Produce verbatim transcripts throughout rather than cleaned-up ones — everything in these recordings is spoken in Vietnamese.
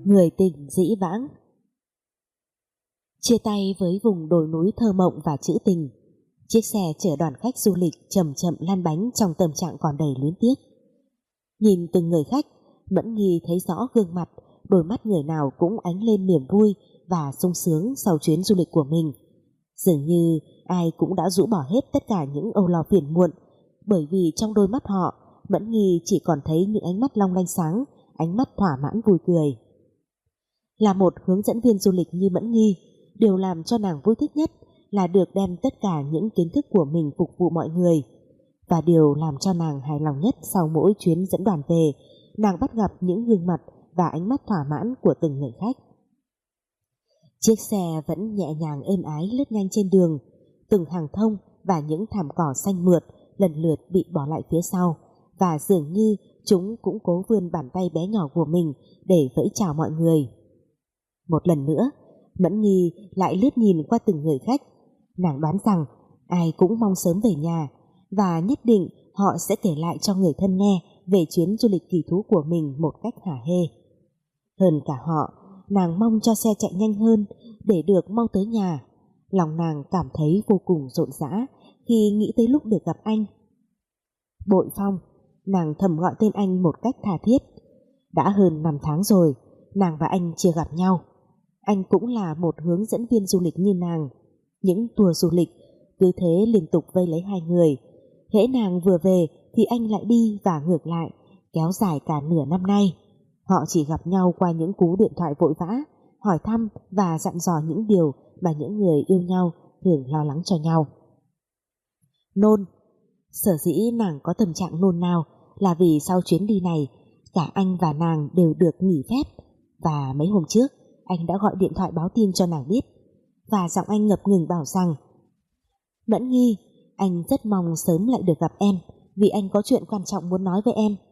Người tình dĩ vãng. Chia tay với vùng đồi núi thơ mộng và trữ tình, chiếc xe chở đoàn khách du lịch chậm chậm lăn bánh trong tâm trạng còn đầy luyến tiếc. Nhìn từng người khách, Mẫn Nghi thấy rõ gương mặt, đôi mắt người nào cũng ánh lên niềm vui và sung sướng sau chuyến du lịch của mình. Dường như ai cũng đã rũ bỏ hết tất cả những âu lo phiền muộn, bởi vì trong đôi mắt họ, Mẫn Nghi chỉ còn thấy những ánh mắt long lanh sáng, ánh mắt thỏa mãn vui cười. Là một hướng dẫn viên du lịch như Mẫn Nghi, điều làm cho nàng vui thích nhất là được đem tất cả những kiến thức của mình phục vụ mọi người. Và điều làm cho nàng hài lòng nhất sau mỗi chuyến dẫn đoàn về, nàng bắt gặp những gương mặt và ánh mắt thỏa mãn của từng người khách. Chiếc xe vẫn nhẹ nhàng êm ái lướt nhanh trên đường, từng hàng thông và những thảm cỏ xanh mượt lần lượt bị bỏ lại phía sau, và dường như chúng cũng cố vươn bàn tay bé nhỏ của mình để vẫy chào mọi người. Một lần nữa, Mẫn Nghi lại lướt nhìn qua từng người khách. Nàng đoán rằng ai cũng mong sớm về nhà, và nhất định họ sẽ kể lại cho người thân nghe về chuyến du lịch kỳ thú của mình một cách hả hê. Hơn cả họ, nàng mong cho xe chạy nhanh hơn để được mau tới nhà. Lòng nàng cảm thấy vô cùng rộn rã khi nghĩ tới lúc được gặp anh. Bội Phong, nàng thầm gọi tên anh một cách tha thiết. Đã hơn năm tháng rồi, nàng và anh chưa gặp nhau. Anh cũng là một hướng dẫn viên du lịch như nàng. Những tour du lịch cứ thế liên tục vây lấy hai người. Hễ nàng vừa về thì anh lại đi và ngược lại, kéo dài cả nửa năm nay. Họ chỉ gặp nhau qua những cú điện thoại vội vã, hỏi thăm và dặn dò những điều mà những người yêu nhau thường lo lắng cho nhau. Nôn. Sở dĩ nàng có tâm trạng nôn nao là vì sau chuyến đi này, cả anh và nàng đều được nghỉ phép, và mấy hôm trước anh đã gọi điện thoại báo tin cho nàng biết, và giọng anh ngập ngừng bảo rằng: Mẫn Nghi, anh rất mong sớm lại được gặp em, vì anh có chuyện quan trọng muốn nói với em.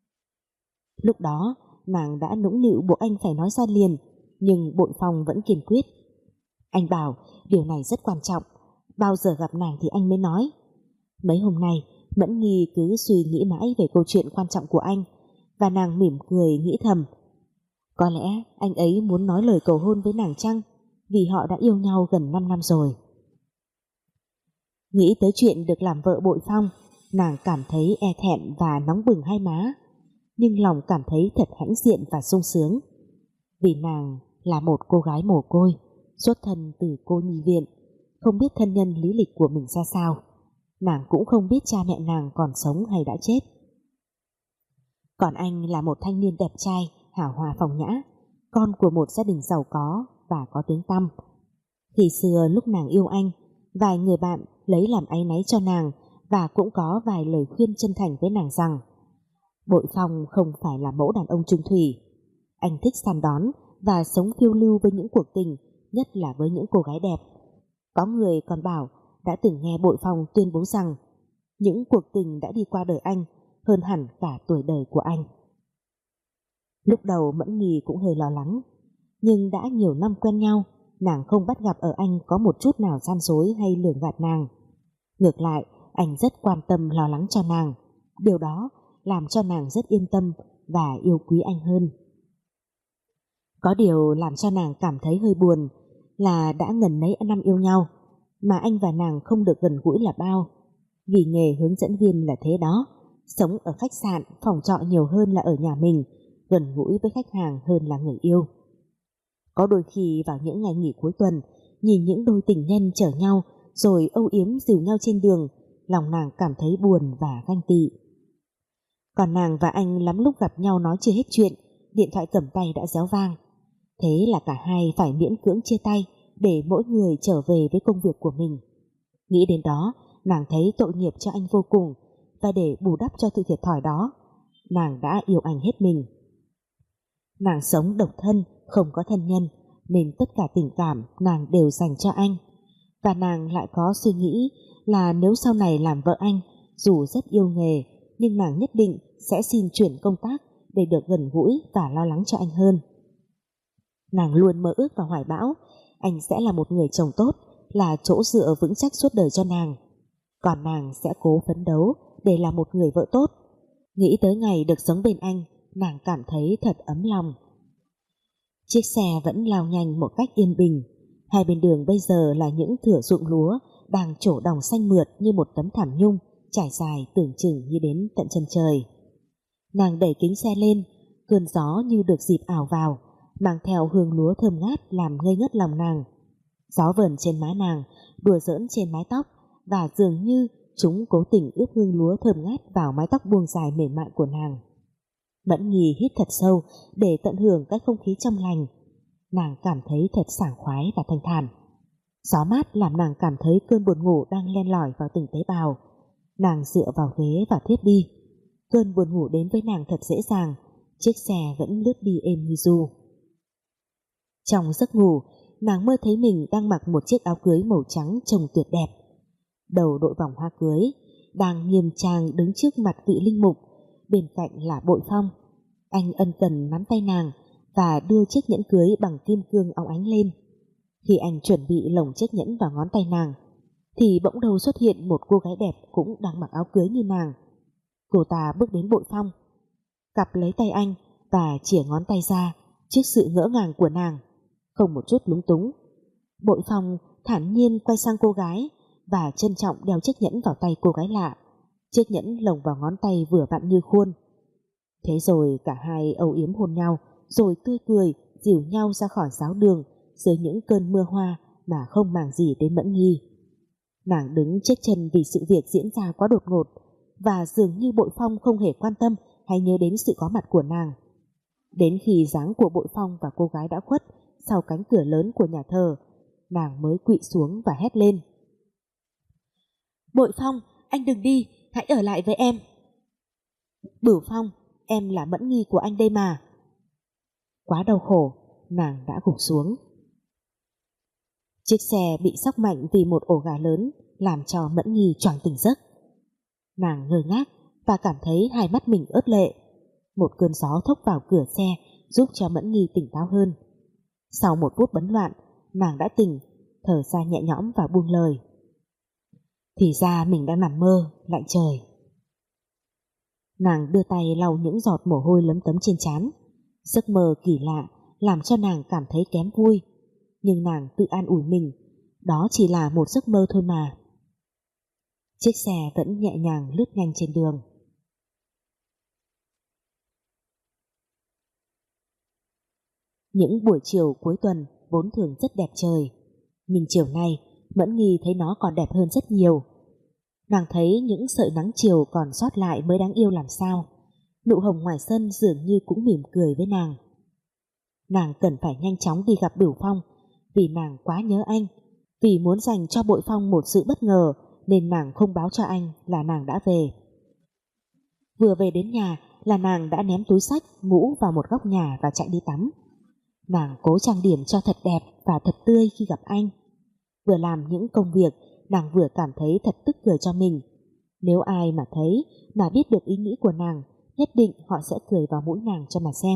Lúc đó nàng đã nũng nịu buộc anh phải nói ra liền, nhưng Bội Phong vẫn kiên quyết. Anh bảo điều này rất quan trọng, bao giờ gặp nàng thì anh mới nói. Mấy hôm nay Mẫn Nghi cứ suy nghĩ mãi về câu chuyện quan trọng của anh, và nàng mỉm cười nghĩ thầm: có lẽ anh ấy muốn nói lời cầu hôn với nàng chăng, vì họ đã yêu nhau gần năm năm rồi. Nghĩ tới chuyện được làm vợ Bội Phong, nàng cảm thấy e thẹn và nóng bừng hai má, nhưng lòng cảm thấy thật hãnh diện và sung sướng, vì nàng là một cô gái mồ côi, xuất thân từ cô nhi viện, không biết thân nhân lý lịch của mình ra sao. Nàng cũng không biết cha mẹ nàng còn sống hay đã chết. Còn anh là một thanh niên đẹp trai, hào hoa phong nhã, con của một gia đình giàu có và có tiếng tăm. Khi xưa lúc nàng yêu anh, vài người bạn lấy làm áy náy cho nàng, và cũng có vài lời khuyên chân thành với nàng rằng Bội Phong không phải là mẫu đàn ông trung thủy. Anh thích săn đón và sống phiêu lưu với những cuộc tình, nhất là với những cô gái đẹp. Có người còn bảo đã từng nghe Bội Phong tuyên bố rằng những cuộc tình đã đi qua đời anh hơn hẳn cả tuổi đời của anh. Lúc đầu Mẫn Nghi cũng hơi lo lắng, nhưng đã nhiều năm quen nhau, nàng không bắt gặp ở anh có một chút nào gian dối hay lường gạt nàng. Ngược lại, anh rất quan tâm lo lắng cho nàng. Điều đó làm cho nàng rất yên tâm và yêu quý anh hơn. Có điều làm cho nàng cảm thấy hơi buồn là đã ngần mấy năm yêu nhau mà anh và nàng không được gần gũi là bao. Vì nghề hướng dẫn viên là thế đó, sống ở khách sạn, phòng trọ nhiều hơn là ở nhà mình, gần gũi với khách hàng hơn là người yêu. Có đôi khi vào những ngày nghỉ cuối tuần, nhìn những đôi tình nhân chở nhau rồi âu yếm dìu nhau trên đường, lòng nàng cảm thấy buồn và ganh tị. Còn nàng và anh lắm lúc gặp nhau nói chưa hết chuyện, điện thoại cầm tay đã réo vang. Thế là cả hai phải miễn cưỡng chia tay để mỗi người trở về với công việc của mình. Nghĩ đến đó, nàng thấy tội nghiệp cho anh vô cùng, và để bù đắp cho sự thiệt thòi đó, nàng đã yêu anh hết mình. Nàng sống độc thân, không có thân nhân, nên tất cả tình cảm nàng đều dành cho anh. Và nàng lại có suy nghĩ là nếu sau này làm vợ anh, dù rất yêu nghề, nhưng nàng nhất định sẽ xin chuyển công tác để được gần gũi và lo lắng cho anh hơn. Nàng luôn mơ ước và hoài bão anh sẽ là một người chồng tốt, là chỗ dựa vững chắc suốt đời cho nàng. Còn nàng sẽ cố phấn đấu để là một người vợ tốt. Nghĩ tới ngày được sống bên anh, nàng cảm thấy thật ấm lòng. Chiếc xe vẫn lao nhanh một cách yên bình. Hai bên đường bây giờ là những thửa ruộng lúa đang trổ đồng xanh mượt như một tấm thảm nhung trải dài tưởng chừng như đến tận chân trời. Nàng đẩy kính xe lên, cơn gió như được dịp ảo vào, mang theo hương lúa thơm ngát làm ngây ngất lòng nàng. Gió vờn trên má nàng, đùa giỡn trên mái tóc, và dường như chúng cố tình ướp hương lúa thơm ngát vào mái tóc buông dài mềm mại của nàng. Mẫn Nghi hít thật sâu để tận hưởng cái không khí trong lành. Nàng cảm thấy thật sảng khoái và thanh thản. Gió mát làm nàng cảm thấy cơn buồn ngủ đang len lỏi vào từng tế bào. Nàng dựa vào ghế và thiếp đi. Cơn buồn ngủ đến với nàng thật dễ dàng. Chiếc xe vẫn lướt đi êm như du. Trong giấc ngủ, nàng mơ thấy mình đang mặc một chiếc áo cưới màu trắng trông tuyệt đẹp. Đầu đội vòng hoa cưới, đang nghiêm trang đứng trước mặt vị linh mục. Bên cạnh là Bội Phong. Anh ân cần nắm tay nàng và đưa chiếc nhẫn cưới bằng kim cương óng ánh lên. Khi anh chuẩn bị lồng chiếc nhẫn vào ngón tay nàng, thì bỗng đầu xuất hiện một cô gái đẹp cũng đang mặc áo cưới như nàng. Cô ta bước đến Bội Phong, cặp lấy tay anh và chìa ngón tay ra trước sự ngỡ ngàng của nàng, không một chút lúng túng. Bội Phong thản nhiên quay sang cô gái và trân trọng đeo chiếc nhẫn vào tay cô gái lạ. Chiếc nhẫn lồng vào ngón tay vừa vặn như khuôn. Thế rồi cả hai âu yếm hôn nhau, rồi tươi cười dìu nhau ra khỏi giáo đường dưới những cơn mưa hoa mà không màng gì đến Mẫn Nghi. Nàng đứng chết chân vì sự việc diễn ra quá đột ngột, và dường như Bội Phong không hề quan tâm hay nhớ đến sự có mặt của nàng. Đến khi dáng của Bội Phong và cô gái đã khuất sau cánh cửa lớn của nhà thờ, nàng mới quỵ xuống và hét lên: "Bội Phong, anh đừng đi, hãy ở lại với em." "Bửu Phong, em là Mẫn Nghi của anh đây mà." Quá đau khổ, nàng đã gục xuống. Chiếc xe bị sóc mạnh vì một ổ gà lớn làm cho Mẫn Nghi choàng tỉnh giấc. Nàng ngơ ngác và cảm thấy hai mắt mình ướt lệ. Một cơn gió thốc vào cửa xe giúp cho Mẫn Nghi tỉnh táo hơn. Sau một phút bấn loạn, nàng đã tỉnh, thở ra nhẹ nhõm và buông lời: "Thì ra mình đang nằm mơ, lạnh trời." Nàng đưa tay lau những giọt mồ hôi lấm tấm trên trán. Giấc mơ kỳ lạ làm cho nàng cảm thấy kém vui, nhưng nàng tự an ủi mình, đó chỉ là một giấc mơ thôi mà. Chiếc xe vẫn nhẹ nhàng lướt nhanh trên đường. Những buổi chiều cuối tuần vốn thường rất đẹp trời, nhưng chiều nay Mẫn Nghi thấy nó còn đẹp hơn rất nhiều. Nàng thấy những sợi nắng chiều còn sót lại mới đáng yêu làm sao. Nụ hồng ngoài sân dường như cũng mỉm cười với nàng. Nàng cần phải nhanh chóng đi gặp Bửu Phong, vì nàng quá nhớ anh. Vì muốn dành cho Bội Phong một sự bất ngờ nên nàng không báo cho anh là nàng đã về. Vừa về đến nhà là nàng đã ném túi xách, mũ vào một góc nhà và chạy đi tắm. Nàng cố trang điểm cho thật đẹp và thật tươi khi gặp anh. Vừa làm những công việc, nàng vừa cảm thấy thật tức cười cho mình. Nếu ai mà thấy mà biết được ý nghĩ của nàng, nhất định họ sẽ cười vào mũi nàng cho mà xem.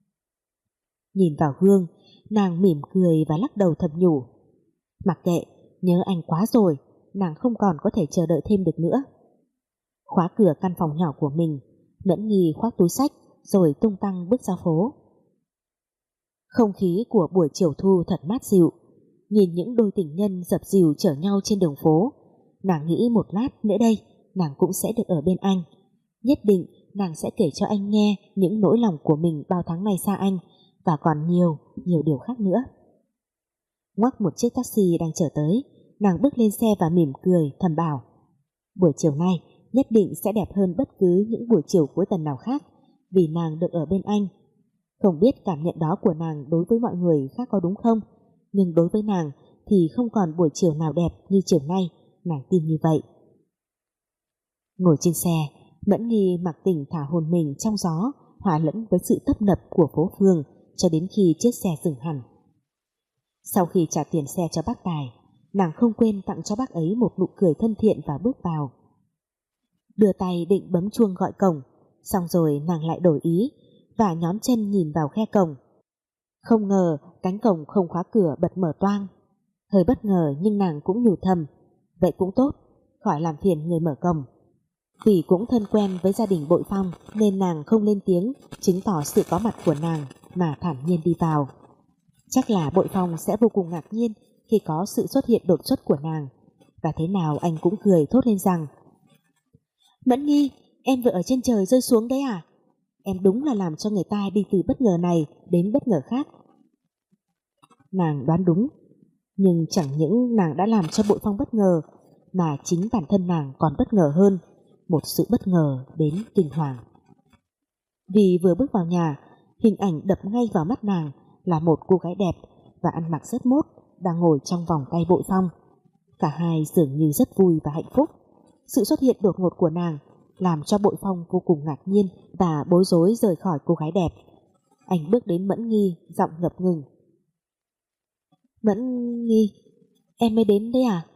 Nhìn vào gương, nàng mỉm cười và lắc đầu thầm nhủ: mặc kệ, nhớ anh quá rồi, nàng không còn có thể chờ đợi thêm được nữa. Khóa cửa căn phòng nhỏ của mình, Mẫn Nghi khoác túi xách rồi tung tăng bước ra phố. Không khí của buổi chiều thu thật mát dịu. Nhìn những đôi tình nhân dập dìu chở nhau trên đường phố, nàng nghĩ một lát nữa đây nàng cũng sẽ được ở bên anh. Nhất định nàng sẽ kể cho anh nghe những nỗi lòng của mình bao tháng nay xa anh, và còn nhiều, nhiều điều khác nữa. Ngoắc một chiếc taxi đang chở tới, nàng bước lên xe và mỉm cười thầm bảo: buổi chiều nay nhất định sẽ đẹp hơn bất cứ những buổi chiều cuối tuần nào khác, vì nàng được ở bên anh. Không biết cảm nhận đó của nàng đối với mọi người khác có đúng không, nhưng đối với nàng thì không còn buổi chiều nào đẹp như chiều nay, nàng tin như vậy. Ngồi trên xe, Mẫn Nghi mặc tình thả hồn mình trong gió, hòa lẫn với sự tấp nập của phố phường cho đến khi chiếc xe dừng hẳn. Sau khi trả tiền xe cho bác tài, nàng không quên tặng cho bác ấy một nụ cười thân thiện và bước vào. Đưa tay định bấm chuông gọi cổng, xong rồi nàng lại đổi ý và nhón chân nhìn vào khe cổng. Không ngờ cánh cổng không khóa cửa bật mở toang. Hơi bất ngờ nhưng nàng cũng nhủ thầm, vậy cũng tốt, khỏi làm phiền người mở cổng. Vì cũng thân quen với gia đình Bội Phong nên nàng không lên tiếng chứng tỏ sự có mặt của nàng mà thản nhiên đi vào. Chắc là Bội Phong sẽ vô cùng ngạc nhiên khi có sự xuất hiện đột xuất của nàng, và thế nào anh cũng cười thốt lên rằng: Mẫn Nghi, em vừa ở trên trời rơi xuống đấy à? Em đúng là làm cho người ta đi từ bất ngờ này đến bất ngờ khác. Nàng đoán đúng, nhưng chẳng những nàng đã làm cho Bội Phong bất ngờ, mà chính bản thân nàng còn bất ngờ hơn, một sự bất ngờ đến kinh hoàng. Vì vừa bước vào nhà, hình ảnh đập ngay vào mắt nàng là một cô gái đẹp và ăn mặc rất mốt đang ngồi trong vòng tay Bội Phong. Cả hai dường như rất vui và hạnh phúc. Sự xuất hiện đột ngột của nàng làm cho Bội Phong vô cùng ngạc nhiên và bối rối rời khỏi cô gái đẹp. Anh bước đến Mẫn Nghi, giọng ngập ngừng: Mẫn Nghi, em mới đến đấy à?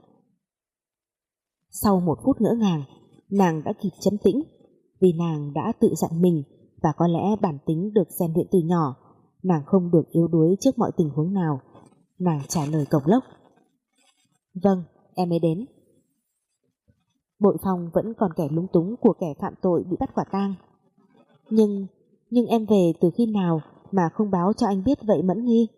Sau một phút ngỡ ngàng, nàng đã kịp trấn tĩnh, vì nàng đã tự dặn mình, và có lẽ bản tính được rèn luyện từ nhỏ, nàng không được yếu đuối trước mọi tình huống nào. Nàng trả lời cộc lốc: Vâng, em mới đến. Bội Phong vẫn còn kẻ lúng túng của kẻ phạm tội bị bắt quả tang. Nhưng, nhưng em về từ khi nào mà không báo cho anh biết vậy Mẫn Nghi?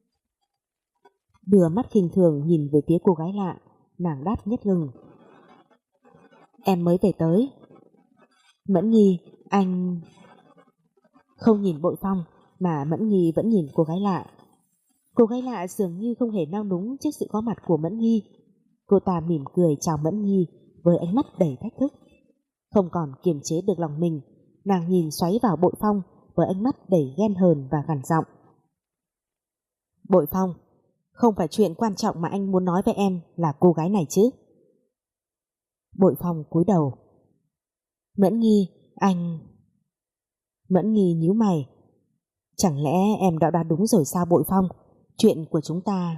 Đưa mắt khinh thường nhìn về phía cô gái lạ, nàng đáp nhất ngừng: Em mới về tới. Mẫn Nghi, anh... Không nhìn Bội Phong, mà Mẫn Nghi vẫn nhìn cô gái lạ. Cô gái lạ dường như không hề nao núng trước sự có mặt của Mẫn Nghi. Cô ta mỉm cười chào Mẫn Nghi với ánh mắt đầy thách thức. Không còn kiềm chế được lòng mình, nàng nhìn xoáy vào Bội Phong với ánh mắt đầy ghen hờn và gằn giọng: Bội Phong, không phải chuyện quan trọng mà anh muốn nói với em là cô gái này chứ? Bội Phong cúi đầu: Mẫn Nghi, anh... Mẫn Nghi nhíu mày: Chẳng lẽ em đã đoán đúng rồi sao Bội Phong? Chuyện của chúng ta...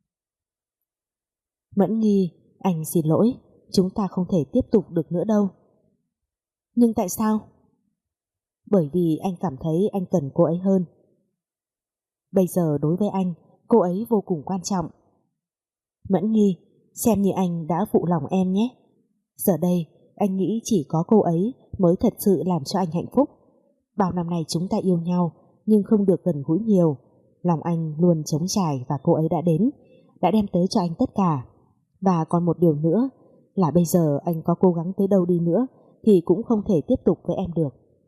Mẫn Nghi, anh xin lỗi, chúng ta không thể tiếp tục được nữa đâu. Nhưng tại sao? Bởi vì anh cảm thấy anh cần cô ấy hơn. Bây giờ đối với anh, cô ấy vô cùng quan trọng. Mẫn Nghi, xem như anh đã phụ lòng em nhé. Giờ đây, anh nghĩ chỉ có cô ấy mới thật sự làm cho anh hạnh phúc. Bao năm nay chúng ta yêu nhau, nhưng không được gần gũi nhiều. Lòng anh luôn trống trải và cô ấy đã đến, đã đem tới cho anh tất cả. Và còn một điều nữa là bây giờ anh có cố gắng tới đâu đi nữa thì cũng không thể tiếp tục với em được.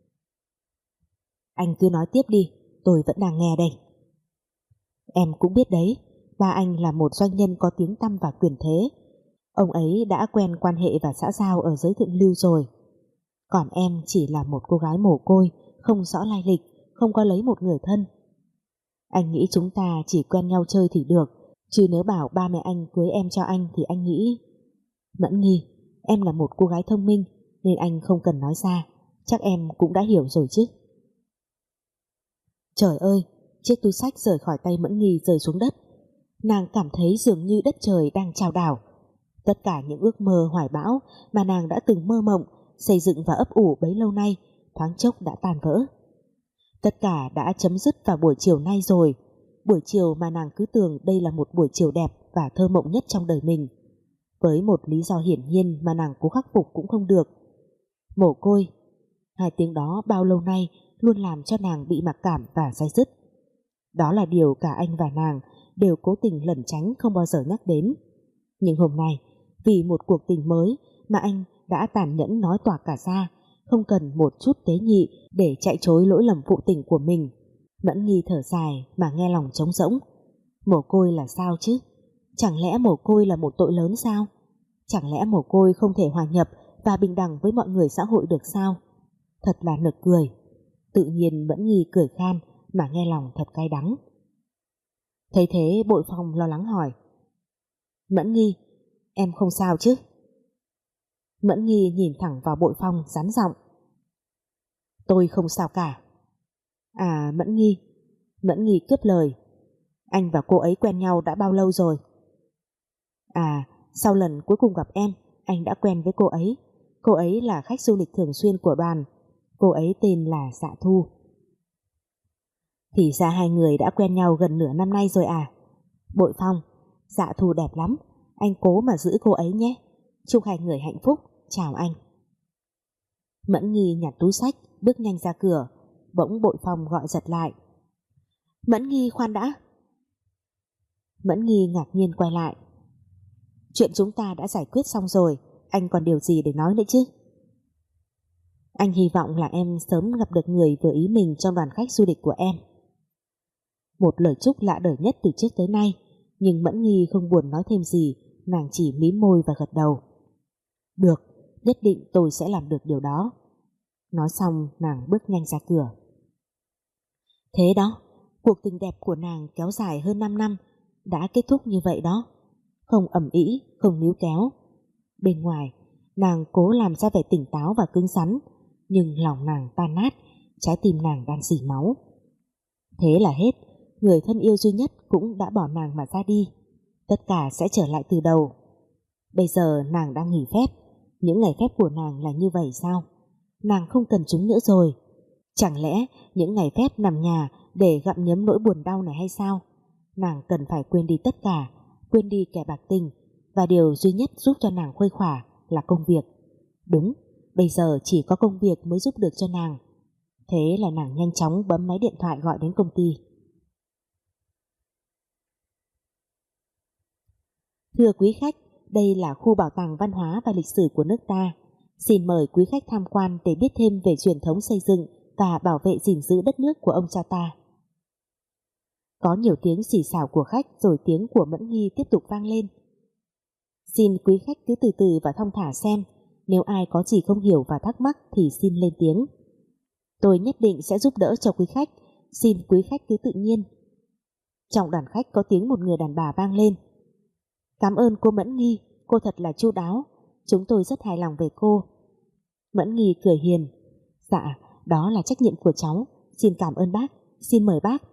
Anh cứ nói tiếp đi, tôi vẫn đang nghe đây. Em cũng biết đấy, ba anh là một doanh nhân có tiếng tăm và quyền thế. Ông ấy đã quen quan hệ và xã giao ở giới thượng lưu rồi. Còn em chỉ là một cô gái mồ côi, không rõ lai lịch, không có lấy một người thân. Anh nghĩ chúng ta chỉ quen nhau chơi thì được, chứ nếu bảo ba mẹ anh cưới em cho anh thì anh nghĩ... Mẫn Nghi, em là một cô gái thông minh nên anh không cần nói ra, chắc em cũng đã hiểu rồi chứ. Trời ơi, chiếc túi xách rời khỏi tay Mẫn Nghi rơi xuống đất. Nàng cảm thấy dường như đất trời đang chao đảo. Tất cả những ước mơ hoài bão mà nàng đã từng mơ mộng, xây dựng và ấp ủ bấy lâu nay thoáng chốc đã tan vỡ. Tất cả đã chấm dứt vào buổi chiều nay rồi, buổi chiều mà nàng cứ tưởng đây là một buổi chiều đẹp và thơ mộng nhất trong đời mình, với một lý do hiển nhiên mà nàng cố khắc phục cũng không được. Mồ côi. Hai tiếng đó bao lâu nay luôn làm cho nàng bị mặc cảm và day dứt. Đó là điều cả anh và nàng đều cố tình lẩn tránh không bao giờ nhắc đến. Nhưng hôm nay, vì một cuộc tình mới mà anh đã tàn nhẫn nói toạc cả ra, không cần một chút tế nhị để chạy chối lỗi lầm phụ tình của mình. Mẫn Nghi thở dài mà nghe lòng trống rỗng. Mồ côi là sao chứ? Chẳng lẽ mồ côi là một tội lớn sao? Chẳng lẽ mồ côi không thể hòa nhập và bình đẳng với mọi người xã hội được sao? Thật là nực cười. Tự nhiên Mẫn Nghi cười khan mà nghe lòng thật cay đắng. Thấy thế Bội Phong lo lắng hỏi: Mẫn Nghi, em không sao chứ? Mẫn Nghi nhìn thẳng vào Bội Phong rắn giọng: Tôi không sao cả. À Mẫn Nghi, Mẫn Nghi cướp lời: Anh và cô ấy quen nhau đã bao lâu rồi? À, sau lần cuối cùng gặp em, anh đã quen với cô ấy. Cô ấy là khách du lịch thường xuyên của đoàn. Cô ấy tên là Dạ Thu. Thì ra hai người đã quen nhau gần nửa năm nay rồi à? Bội Phong, Dạ Thu đẹp lắm, anh cố mà giữ cô ấy nhé. Chúc hai người hạnh phúc, chào anh. Mẫn Nghi nhặt túi xách, bước nhanh ra cửa. Bỗng Bội Phong gọi giật lại: Mẫn Nghi, khoan đã. Mẫn Nghi ngạc nhiên quay lại. Chuyện chúng ta đã giải quyết xong rồi, anh còn điều gì để nói nữa chứ? Anh hy vọng là em sớm gặp được người vừa ý mình trong đoàn khách du lịch của em. Một lời chúc lạ đời nhất từ trước tới nay, nhưng Mẫn Nghi không buồn nói thêm gì, nàng chỉ mím môi và gật đầu. Được, nhất định tôi sẽ làm được điều đó. Nói xong nàng bước nhanh ra cửa. Thế đó, cuộc tình đẹp của nàng kéo dài hơn năm năm đã kết thúc như vậy đó. Không ầm ĩ, không níu kéo. Bên ngoài, nàng cố làm ra vẻ tỉnh táo và cứng rắn, nhưng lòng nàng tan nát, trái tim nàng đang rỉ máu. Thế là hết, người thân yêu duy nhất cũng đã bỏ nàng mà ra đi. Tất cả sẽ trở lại từ đầu. Bây giờ nàng đang nghỉ phép. Những ngày phép của nàng là như vậy sao? Nàng không cần chúng nữa rồi. Chẳng lẽ những ngày phép nằm nhà để gặm nhấm nỗi buồn đau này hay sao? Nàng cần phải quên đi tất cả, quên đi kẻ bạc tình, và điều duy nhất giúp cho nàng khuây khỏa là công việc. Đúng, bây giờ chỉ có công việc mới giúp được cho nàng. Thế là nàng nhanh chóng bấm máy điện thoại gọi đến công ty. Thưa quý khách, đây là khu bảo tàng văn hóa và lịch sử của nước ta. Xin mời quý khách tham quan để biết thêm về truyền thống xây dựng và bảo vệ gìn giữ đất nước của ông cha ta. Có nhiều tiếng xì xào của khách, rồi tiếng của Mẫn Nghi tiếp tục vang lên. Xin quý khách cứ từ từ và thong thả xem, nếu ai có gì không hiểu và thắc mắc thì xin lên tiếng. Tôi nhất định sẽ giúp đỡ cho quý khách, xin quý khách cứ tự nhiên. Trong đoàn khách có tiếng một người đàn bà vang lên. Cảm ơn cô Mẫn Nghi, cô thật là chu đáo, chúng tôi rất hài lòng về cô. Mẫn Nghi cười hiền. Dạ, đó là trách nhiệm của cháu, xin cảm ơn bác, xin mời bác.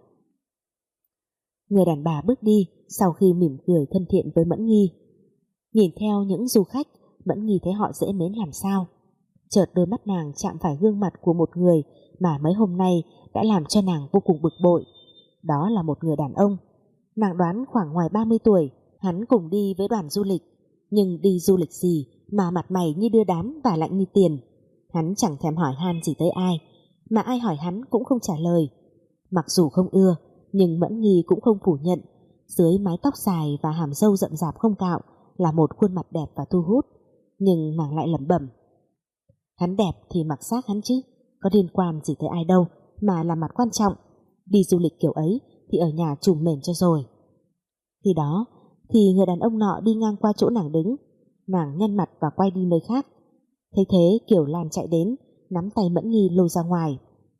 Người đàn bà bước đi sau khi mỉm cười thân thiện với Mẫn Nghi. Nhìn theo những du khách, Mẫn Nghi thấy họ dễ mến làm sao. Chợt đôi mắt nàng chạm phải gương mặt của một người mà mấy hôm nay đã làm cho nàng vô cùng bực bội. Đó là một người đàn ông. Nàng đoán khoảng ngoài ba mươi tuổi. Hắn cùng đi với đoàn du lịch, nhưng đi du lịch gì mà mặt mày như đưa đám và lạnh như tiền. Hắn chẳng thèm hỏi han gì tới ai, mà ai hỏi hắn cũng không trả lời. Mặc dù không ưa, nhưng Mẫn Nghi cũng không phủ nhận, dưới mái tóc dài và hàm râu rậm rạp không cạo là một khuôn mặt đẹp và thu hút. Nhưng nàng lại lẩm bẩm, hắn đẹp thì mặc xác hắn chứ, có liên quan gì tới ai đâu, mà là mặt quan trọng. Đi du lịch kiểu ấy thì ở nhà trùm mền cho rồi. Khi đó thì người đàn ông nọ đi ngang qua chỗ nàng đứng. Nàng nhăn mặt và quay đi nơi khác. Thấy thế Kiều Lan chạy đến, nắm tay Mẫn Nghi lôi ra ngoài.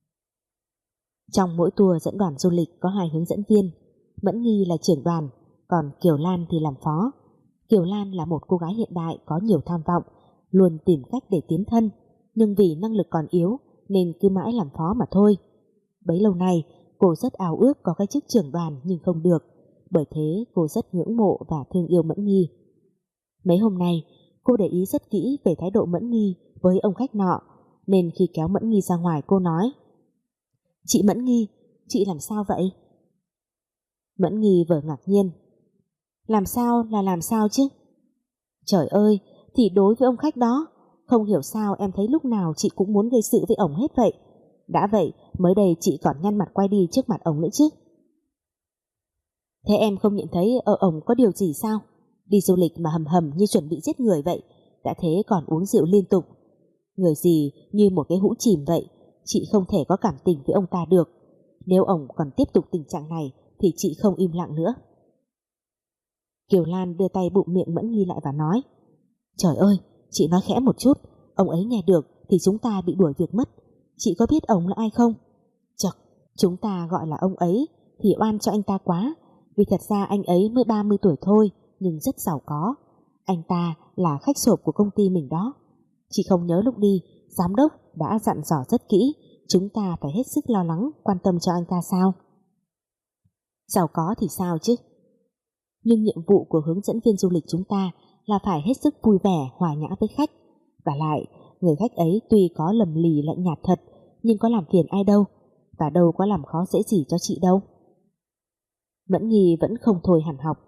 Trong mỗi tour dẫn đoàn du lịch có hai hướng dẫn viên. Mẫn Nghi là trưởng đoàn, còn Kiều Lan thì làm phó. Kiều Lan là một cô gái hiện đại có nhiều tham vọng, luôn tìm cách để tiến thân, nhưng vì năng lực còn yếu nên cứ mãi làm phó mà thôi. Bấy lâu nay cô rất ao ước có cái chức trưởng đoàn nhưng không được. Bởi thế cô rất ngưỡng mộ và thương yêu Mẫn Nghi. Mấy hôm nay cô để ý rất kỹ về thái độ Mẫn Nghi với ông khách nọ, nên khi kéo Mẫn Nghi ra ngoài cô nói: Chị Mẫn Nghi, chị làm sao vậy? Mẫn Nghi vừa ngạc nhiên. Làm sao là làm sao chứ? Trời ơi, thì đối với ông khách đó, không hiểu sao em thấy lúc nào chị cũng muốn gây sự với ổng hết vậy. Đã vậy mới đây chị còn nhăn mặt quay đi trước mặt ổng nữa chứ. Thế em không nhận thấy ở ổng có điều gì sao? Đi du lịch mà hầm hầm như chuẩn bị giết người vậy, đã thế còn uống rượu liên tục. Người gì như một cái hũ chìm vậy, chị không thể có cảm tình với ông ta được. Nếu ổng còn tiếp tục tình trạng này thì chị không im lặng nữa. Kiều Lan đưa tay bụm miệng Mẫn Nghi lại và nói: Trời ơi, chị nói khẽ một chút, ông ấy nghe được thì chúng ta bị đuổi việc mất. Chị có biết ổng là ai không? Chật, chúng ta gọi là ông ấy thì oan cho anh ta quá, vì thật ra anh ấy mới ba mươi tuổi thôi, nhưng rất giàu có. Anh ta là khách sộp của công ty mình đó. Chị không nhớ lúc đi, giám đốc đã dặn dò rất kỹ, chúng ta phải hết sức lo lắng, quan tâm cho anh ta sao? Giàu có thì sao chứ? Nhưng nhiệm vụ của hướng dẫn viên du lịch chúng ta là phải hết sức vui vẻ, hòa nhã với khách. Và lại, người khách ấy tuy có lầm lì lạnh nhạt thật, nhưng có làm phiền ai đâu, và đâu có làm khó dễ gì cho chị đâu. Mẫn Nghi vẫn không thôi hằn học.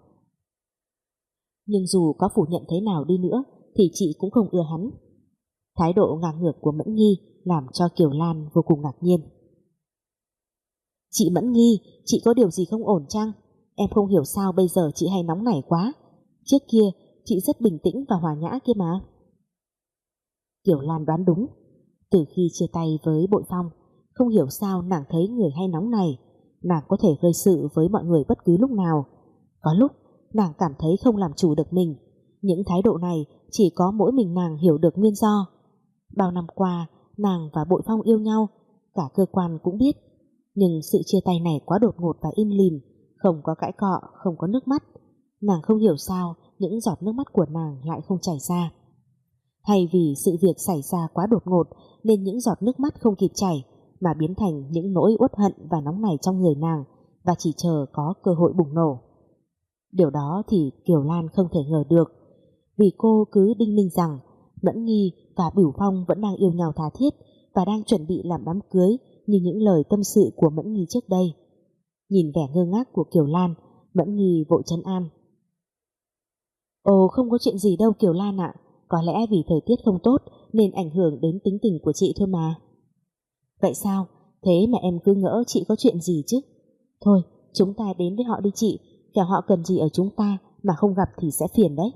Nhưng dù có phủ nhận thế nào đi nữa thì chị cũng không ưa hắn. Thái độ ngang ngược của Mẫn Nghi làm cho Kiều Lan vô cùng ngạc nhiên. Chị Mẫn Nghi, chị có điều gì không ổn chăng? Em không hiểu sao bây giờ chị hay nóng nảy quá. Trước kia chị rất bình tĩnh và hòa nhã kia mà. Kiều Lan đoán đúng. Từ khi chia tay với Bội Phong, không hiểu sao nàng thấy người hay nóng này, nàng có thể gây sự với mọi người bất cứ lúc nào. Có lúc nàng cảm thấy không làm chủ được mình. Những thái độ này chỉ có mỗi mình nàng hiểu được nguyên do. Bao năm qua nàng và Bội Phong yêu nhau, cả cơ quan cũng biết. Nhưng sự chia tay này quá đột ngột và im lìm, không có cãi cọ, không có nước mắt. Nàng không hiểu sao những giọt nước mắt của nàng lại không chảy ra. Hay vì sự việc xảy ra quá đột ngột nên những giọt nước mắt không kịp chảy mà biến thành những nỗi uất hận và nóng nảy trong người nàng, và chỉ chờ có cơ hội bùng nổ. Điều đó thì Kiều Lan không thể ngờ được, vì cô cứ đinh ninh rằng Mẫn Nghi và Bửu Phong vẫn đang yêu nhau tha thiết và đang chuẩn bị làm đám cưới như những lời tâm sự của Mẫn Nghi trước đây. Nhìn vẻ ngơ ngác của Kiều Lan, Mẫn Nghi vội trấn an. Ồ, không có chuyện gì đâu Kiều Lan ạ, có lẽ vì thời tiết không tốt nên ảnh hưởng đến tính tình của chị thôi mà. Vậy sao? Thế mà em cứ ngỡ chị có chuyện gì chứ. Thôi, chúng ta đến với họ đi chị, kẻo họ cần gì ở chúng ta mà không gặp thì sẽ phiền đấy.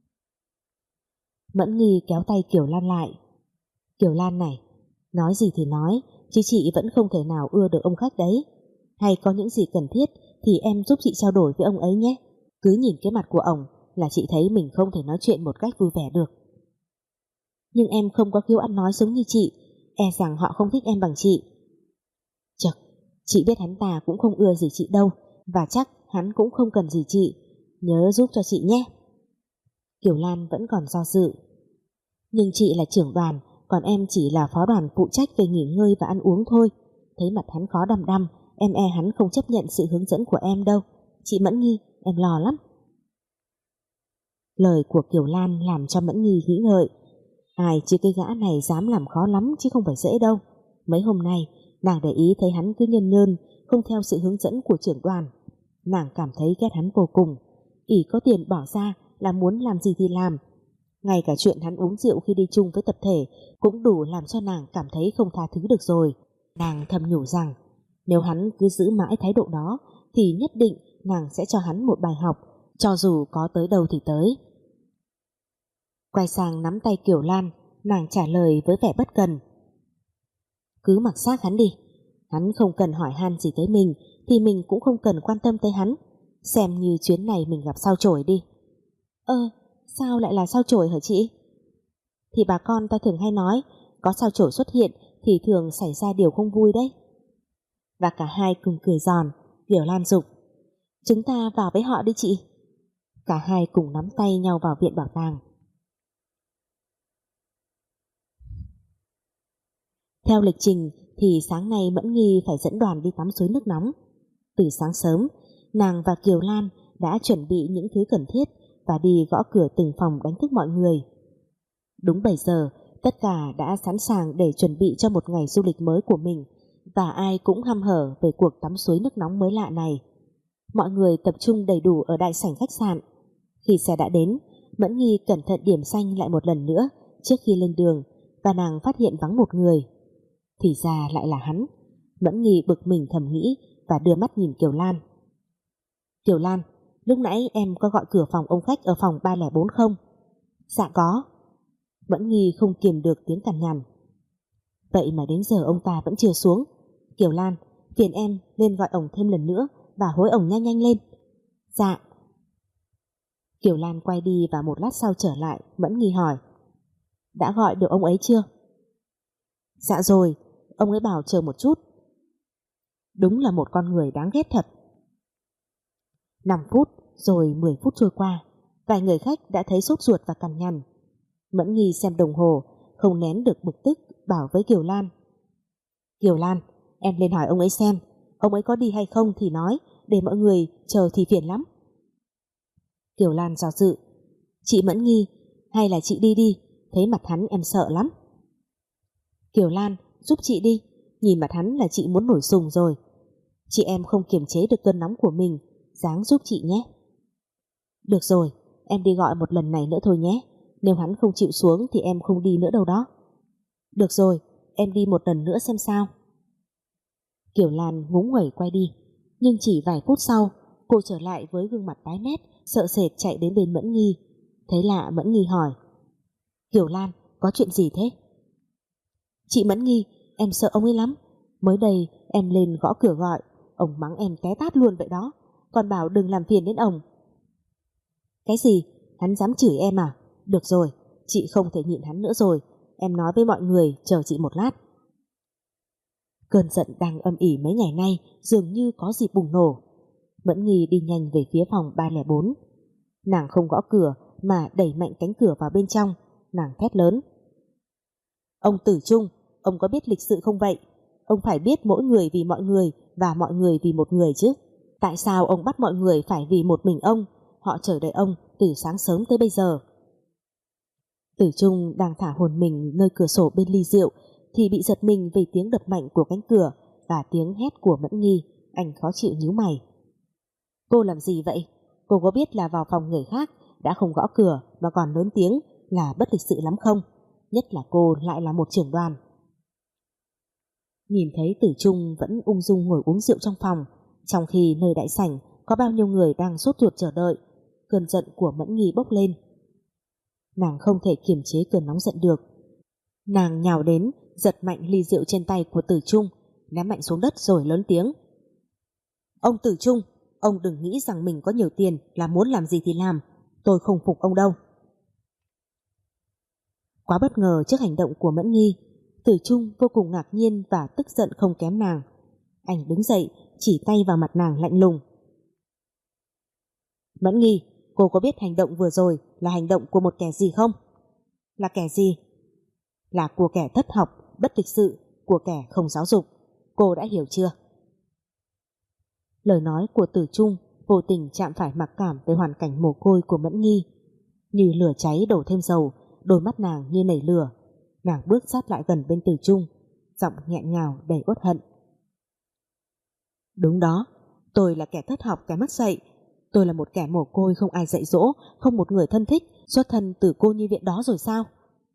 Mẫn Nghi kéo tay Kiều Lan lại. Kiều Lan này, nói gì thì nói, chứ chị vẫn không thể nào ưa được ông khách đấy. Hay có những gì cần thiết thì em giúp chị trao đổi với ông ấy nhé. Cứ nhìn cái mặt của ông là chị thấy mình không thể nói chuyện một cách vui vẻ được. Nhưng em không có khiếu ăn nói giống như chị, e rằng họ không thích em bằng chị. Chật, chị biết hắn ta cũng không ưa gì chị đâu, và chắc hắn cũng không cần gì chị. Nhớ giúp cho chị nhé. Kiều Lan vẫn còn do dự. Nhưng chị là trưởng đoàn, còn em chỉ là phó đoàn phụ trách về nghỉ ngơi và ăn uống thôi. Thấy mặt hắn khó đăm đăm, em e hắn không chấp nhận sự hướng dẫn của em đâu. Chị Mẫn Nghi, em lo lắm. Lời của Kiều Lan làm cho Mẫn Nghi nghĩ ngợi. Ai chứ cái gã này dám làm khó lắm chứ không phải dễ đâu. Mấy hôm nay nàng để ý thấy hắn cứ nhơn nhơn, không theo sự hướng dẫn của trưởng đoàn. Nàng cảm thấy ghét hắn vô cùng. ỷ có tiền bỏ ra là muốn làm gì thì làm. Ngay cả chuyện hắn uống rượu khi đi chung với tập thể cũng đủ làm cho nàng cảm thấy không tha thứ được rồi. Nàng thầm nhủ rằng nếu hắn cứ giữ mãi thái độ đó thì nhất định nàng sẽ cho hắn một bài học, cho dù có tới đâu thì tới. Quay sang nắm tay Kiều Lan, nàng trả lời với vẻ bất cần. Cứ mặc xác hắn đi. Hắn không cần hỏi han gì tới mình thì mình cũng không cần quan tâm tới hắn. Xem như chuyến này mình gặp sao chổi đi. Ơ, sao lại là sao chổi hả chị? Thì bà con ta thường hay nói, có sao chổi xuất hiện thì thường xảy ra điều không vui đấy. Và cả hai cùng cười giòn. Kiều Lan dục, chúng ta vào với họ đi chị. Cả hai cùng nắm tay nhau vào viện bảo tàng. Theo lịch trình thì sáng nay Mẫn Nghi phải dẫn đoàn đi tắm suối nước nóng. Từ sáng sớm, nàng và Kiều Lan đã chuẩn bị những thứ cần thiết và đi gõ cửa từng phòng đánh thức mọi người. Đúng bảy giờ, tất cả đã sẵn sàng để chuẩn bị cho một ngày du lịch mới của mình, và ai cũng hăm hở về cuộc tắm suối nước nóng mới lạ này. Mọi người tập trung đầy đủ ở đại sảnh khách sạn. Khi xe đã đến, Mẫn Nghi cẩn thận điểm danh lại một lần nữa trước khi lên đường, và nàng phát hiện vắng một người. Thì ra lại là hắn. Mẫn Nghi bực mình thầm nghĩ và đưa mắt nhìn Kiều Lan. Kiều Lan, lúc nãy em có gọi cửa phòng ông khách ở phòng ba không bốn không? Dạ có. Mẫn Nghi không kiềm được tiếng cằn nhằn. Vậy mà đến giờ ông ta vẫn chưa xuống. Kiều Lan, phiền em lên gọi ổng thêm lần nữa và hối ổng nhanh nhanh lên. Dạ. Kiều Lan quay đi và một lát sau trở lại. Mẫn Nghi hỏi, đã gọi được ông ấy chưa? Dạ rồi, ông ấy bảo chờ một chút. Đúng là một con người đáng ghét thật. Năm phút rồi mười phút trôi qua, vài người khách đã thấy sốt ruột và cằn nhằn. Mẫn Nghi xem đồng hồ, không nén được bực tức, bảo với Kiều Lan. Kiều Lan, em lên hỏi ông ấy xem, ông ấy có đi hay không thì nói, để mọi người chờ thì phiền lắm. Kiều Lan do dự. Chị Mẫn Nghi, hay là chị đi đi, thấy mặt hắn em sợ lắm. Kiều Lan, giúp chị đi, nhìn mặt hắn là chị muốn nổi sùng rồi. Chị em không kiềm chế được cơn nóng của mình, ráng giúp chị nhé. Được rồi, em đi gọi một lần này nữa thôi nhé. Nếu hắn không chịu xuống thì em không đi nữa đâu đó. Được rồi, em đi một lần nữa xem sao. Kiều Lan ngúng nguẩy quay đi, nhưng chỉ vài phút sau Cô trở lại với gương mặt tái mét, sợ sệt chạy đến bên Mẫn Nghi. Thấy lạ, Mẫn Nghi hỏi: Kiều Lan, có chuyện gì thế? Chị Mẫn Nghi, em sợ ông ấy lắm. Mới đây em lên gõ cửa gọi, ông mắng em té tát luôn vậy đó, còn bảo đừng làm phiền đến ông. Cái gì? Hắn dám chửi em à? Được rồi, chị không thể nhịn hắn nữa rồi. Em nói với mọi người chờ chị một lát. Cơn giận đang âm ỉ mấy ngày nay dường như có dịp bùng nổ. Mẫn Nghi đi nhanh về phía phòng ba không bốn. Nàng không gõ cửa mà đẩy mạnh cánh cửa vào bên trong. Nàng thét lớn: Ông Tử Trung, ông có biết lịch sự không vậy? Ông phải biết mỗi người vì mọi người và mọi người vì một người chứ. Tại sao ông bắt mọi người phải vì một mình ông? Họ chờ đợi ông từ sáng sớm tới bây giờ. Tử Trung đang thả hồn mình nơi cửa sổ bên ly rượu thì bị giật mình vì tiếng đập mạnh của cánh cửa và tiếng hét của Mẫn Nghi. Anh khó chịu nhíu mày. Cô làm gì vậy? Cô có biết là vào phòng người khác đã không gõ cửa mà còn lớn tiếng là bất lịch sự lắm không? Nhất là cô lại là một trưởng đoàn. Nhìn thấy Tử Trung vẫn ung dung ngồi uống rượu trong phòng, trong khi nơi đại sảnh có bao nhiêu người đang sốt ruột chờ đợi, cơn giận của Mẫn Nghi bốc lên. Nàng không thể kiềm chế cơn nóng giận được. Nàng nhào đến giật mạnh ly rượu trên tay của Tử Trung, ném mạnh xuống đất rồi lớn tiếng: Ông Tử Trung, ông đừng nghĩ rằng mình có nhiều tiền là muốn làm gì thì làm. Tôi không phục ông đâu. Quá bất ngờ trước hành động của Mẫn Nghi, Tử Trung vô cùng ngạc nhiên và tức giận không kém nàng. Anh đứng dậy chỉ tay vào mặt nàng lạnh lùng: Mẫn Nghi, cô có biết hành động vừa rồi là hành động của một kẻ gì không? Là kẻ gì? Là của kẻ thất học, bất lịch sự, của kẻ không giáo dục. Cô đã hiểu chưa? Lời nói của Tử Trung vô tình chạm phải mặc cảm về hoàn cảnh mồ côi của Mẫn Nghi. Như lửa cháy đổ thêm dầu, đôi mắt nàng như nảy lửa. Nàng bước sát lại gần bên Tử Trung, giọng nghẹn ngào đầy uất hận: Đúng đó, tôi là kẻ thất học, kẻ mất dạy. Tôi là một kẻ mồ côi không ai dạy dỗ, không một người thân thích, xuất thân từ cô nhi viện đó rồi sao?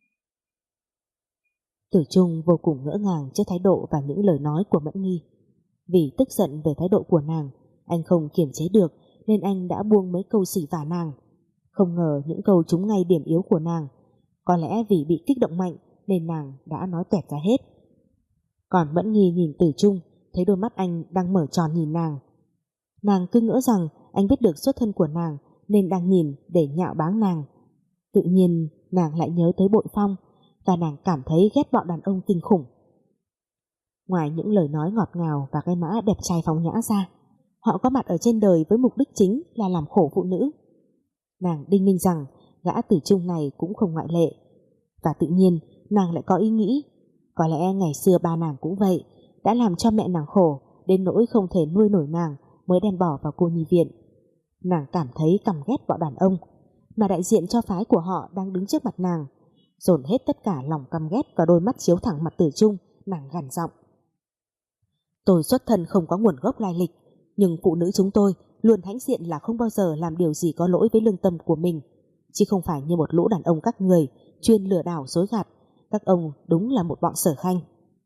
Tử Trung vô cùng ngỡ ngàng trước thái độ và những lời nói của Mẫn Nghi. Vì tức giận về thái độ của nàng, anh không kiềm chế được nên anh đã buông mấy câu xỉ vả nàng. Không ngờ những câu trúng ngay điểm yếu của nàng. Có lẽ vì bị kích động mạnh nên nàng đã nói toẹt ra hết. Còn Mẫn Nghi nhìn Tử Trung, thấy đôi mắt anh đang mở tròn nhìn nàng. Nàng cứ ngỡ rằng anh biết được xuất thân của nàng nên đang nhìn để nhạo báng nàng. Tự nhiên nàng lại nhớ tới Bội Phong và nàng cảm thấy ghét bọn đàn ông kinh khủng. Ngoài những lời nói ngọt ngào và cái mã đẹp trai phóng nhã ra, họ có mặt ở trên đời với mục đích chính là làm khổ phụ nữ. Nàng đinh ninh rằng gã Tử Trung này cũng không ngoại lệ. Và tự nhiên nàng lại có ý nghĩ, có lẽ ngày xưa ba nàng cũng vậy, đã làm cho mẹ nàng khổ đến nỗi không thể nuôi nổi nàng mới đem bỏ vào cô nhi viện. Nàng cảm thấy căm ghét bọn đàn ông, mà đại diện cho phái của họ đang đứng trước mặt nàng. Dồn hết tất cả lòng căm ghét vào đôi mắt chiếu thẳng mặt Tử Trung, nàng gằn giọng: Tôi xuất thân không có nguồn gốc lai lịch, nhưng phụ nữ chúng tôi luôn hãnh diện là không bao giờ làm điều gì có lỗi với lương tâm của mình, chứ không phải như một lũ đàn ông các người chuyên lừa đảo dối gạt. Các ông đúng là một bọn sở khanh.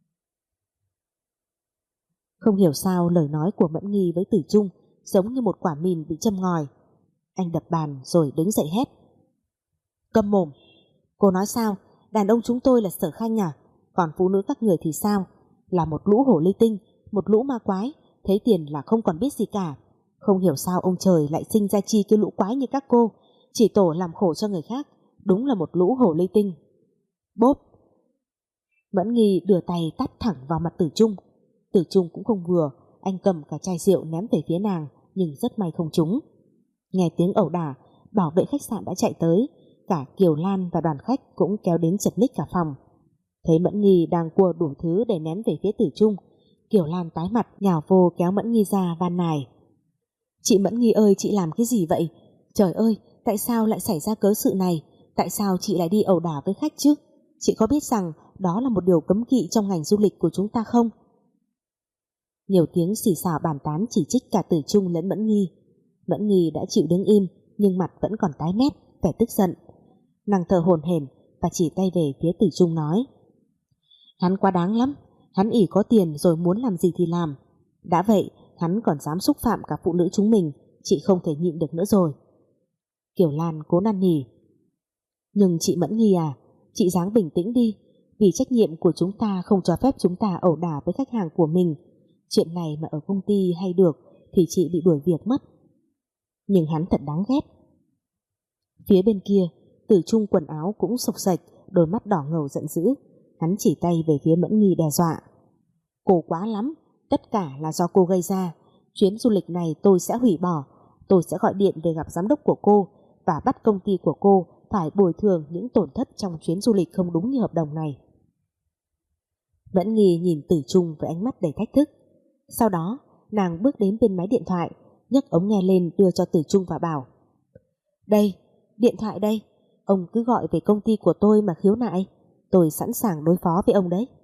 Không hiểu sao lời nói của Mẫn Nghi với Tử Trung giống như một quả mìn bị châm ngòi. Anh đập bàn rồi đứng dậy hét: Câm mồm! Cô nói sao? Đàn ông chúng tôi là sở khanh à? Còn phụ nữ các người thì sao? Là một lũ hổ ly tinh, một lũ ma quái, thấy tiền là không còn biết gì cả. Không hiểu sao ông trời lại sinh ra chi cái lũ quái như các cô, chỉ tổ làm khổ cho người khác. Đúng là một lũ hổ ly tinh. Bốp! Mẫn Nghi đưa tay tát thẳng vào mặt Tử Trung. Tử Trung cũng không vừa, anh cầm cả chai rượu ném về phía nàng, nhưng rất may không trúng. Nghe tiếng ẩu đả, bảo vệ khách sạn đã chạy tới, cả Kiều Lan và đoàn khách cũng kéo đến chật ních cả phòng. Thấy Mẫn Nghi đang cua đủ thứ để ném về phía Tử Trung, Kiều Lan tái mặt nhào vô kéo Mẫn Nghi ra van nài: Chị Mẫn Nghi ơi, chị làm cái gì vậy? Trời ơi, tại sao lại xảy ra cớ sự này? Tại sao chị lại đi ẩu đả với khách chứ? Chị có biết rằng đó là một điều cấm kỵ trong ngành du lịch của chúng ta không? Nhiều tiếng xì xào bàn tán chỉ trích cả Tử Trung lẫn Mẫn Nghi. Mẫn Nghi đã chịu đứng im nhưng mặt vẫn còn tái mét, vẻ tức giận. Nàng thở hổn hển và chỉ tay về phía Tử Trung nói: Hắn quá đáng lắm, hắn ỷ có tiền rồi muốn làm gì thì làm. Đã vậy hắn còn dám xúc phạm cả phụ nữ chúng mình, chị không thể nhịn được nữa rồi. Kiều Lan cố năn nỉ. Nhưng chị Mẫn Nghi à, chị dáng bình tĩnh đi. Vì trách nhiệm của chúng ta không cho phép chúng ta ẩu đả với khách hàng của mình. Chuyện này mà ở công ty hay được thì chị bị đuổi việc mất. Nhưng hắn thật đáng ghét. Phía bên kia, Tử Trung quần áo cũng sộc sạch, đôi mắt đỏ ngầu giận dữ. Hắn chỉ tay về phía Mẫn Nghi đe dọa. Cô quá lắm, tất cả là do cô gây ra. Chuyến du lịch này tôi sẽ hủy bỏ. Tôi sẽ gọi điện về gặp giám đốc của cô và bắt công ty của cô phải bồi thường những tổn thất trong chuyến du lịch không đúng như hợp đồng này. Mẫn Nghi nhìn Tử Trung với ánh mắt đầy thách thức. Sau đó nàng bước đến bên máy điện thoại, nhấc ống nghe lên đưa cho Tử Trung và bảo: Đây, điện thoại đây. Ông cứ gọi về công ty của tôi mà khiếu nại. Tôi sẵn sàng đối phó với ông đấy.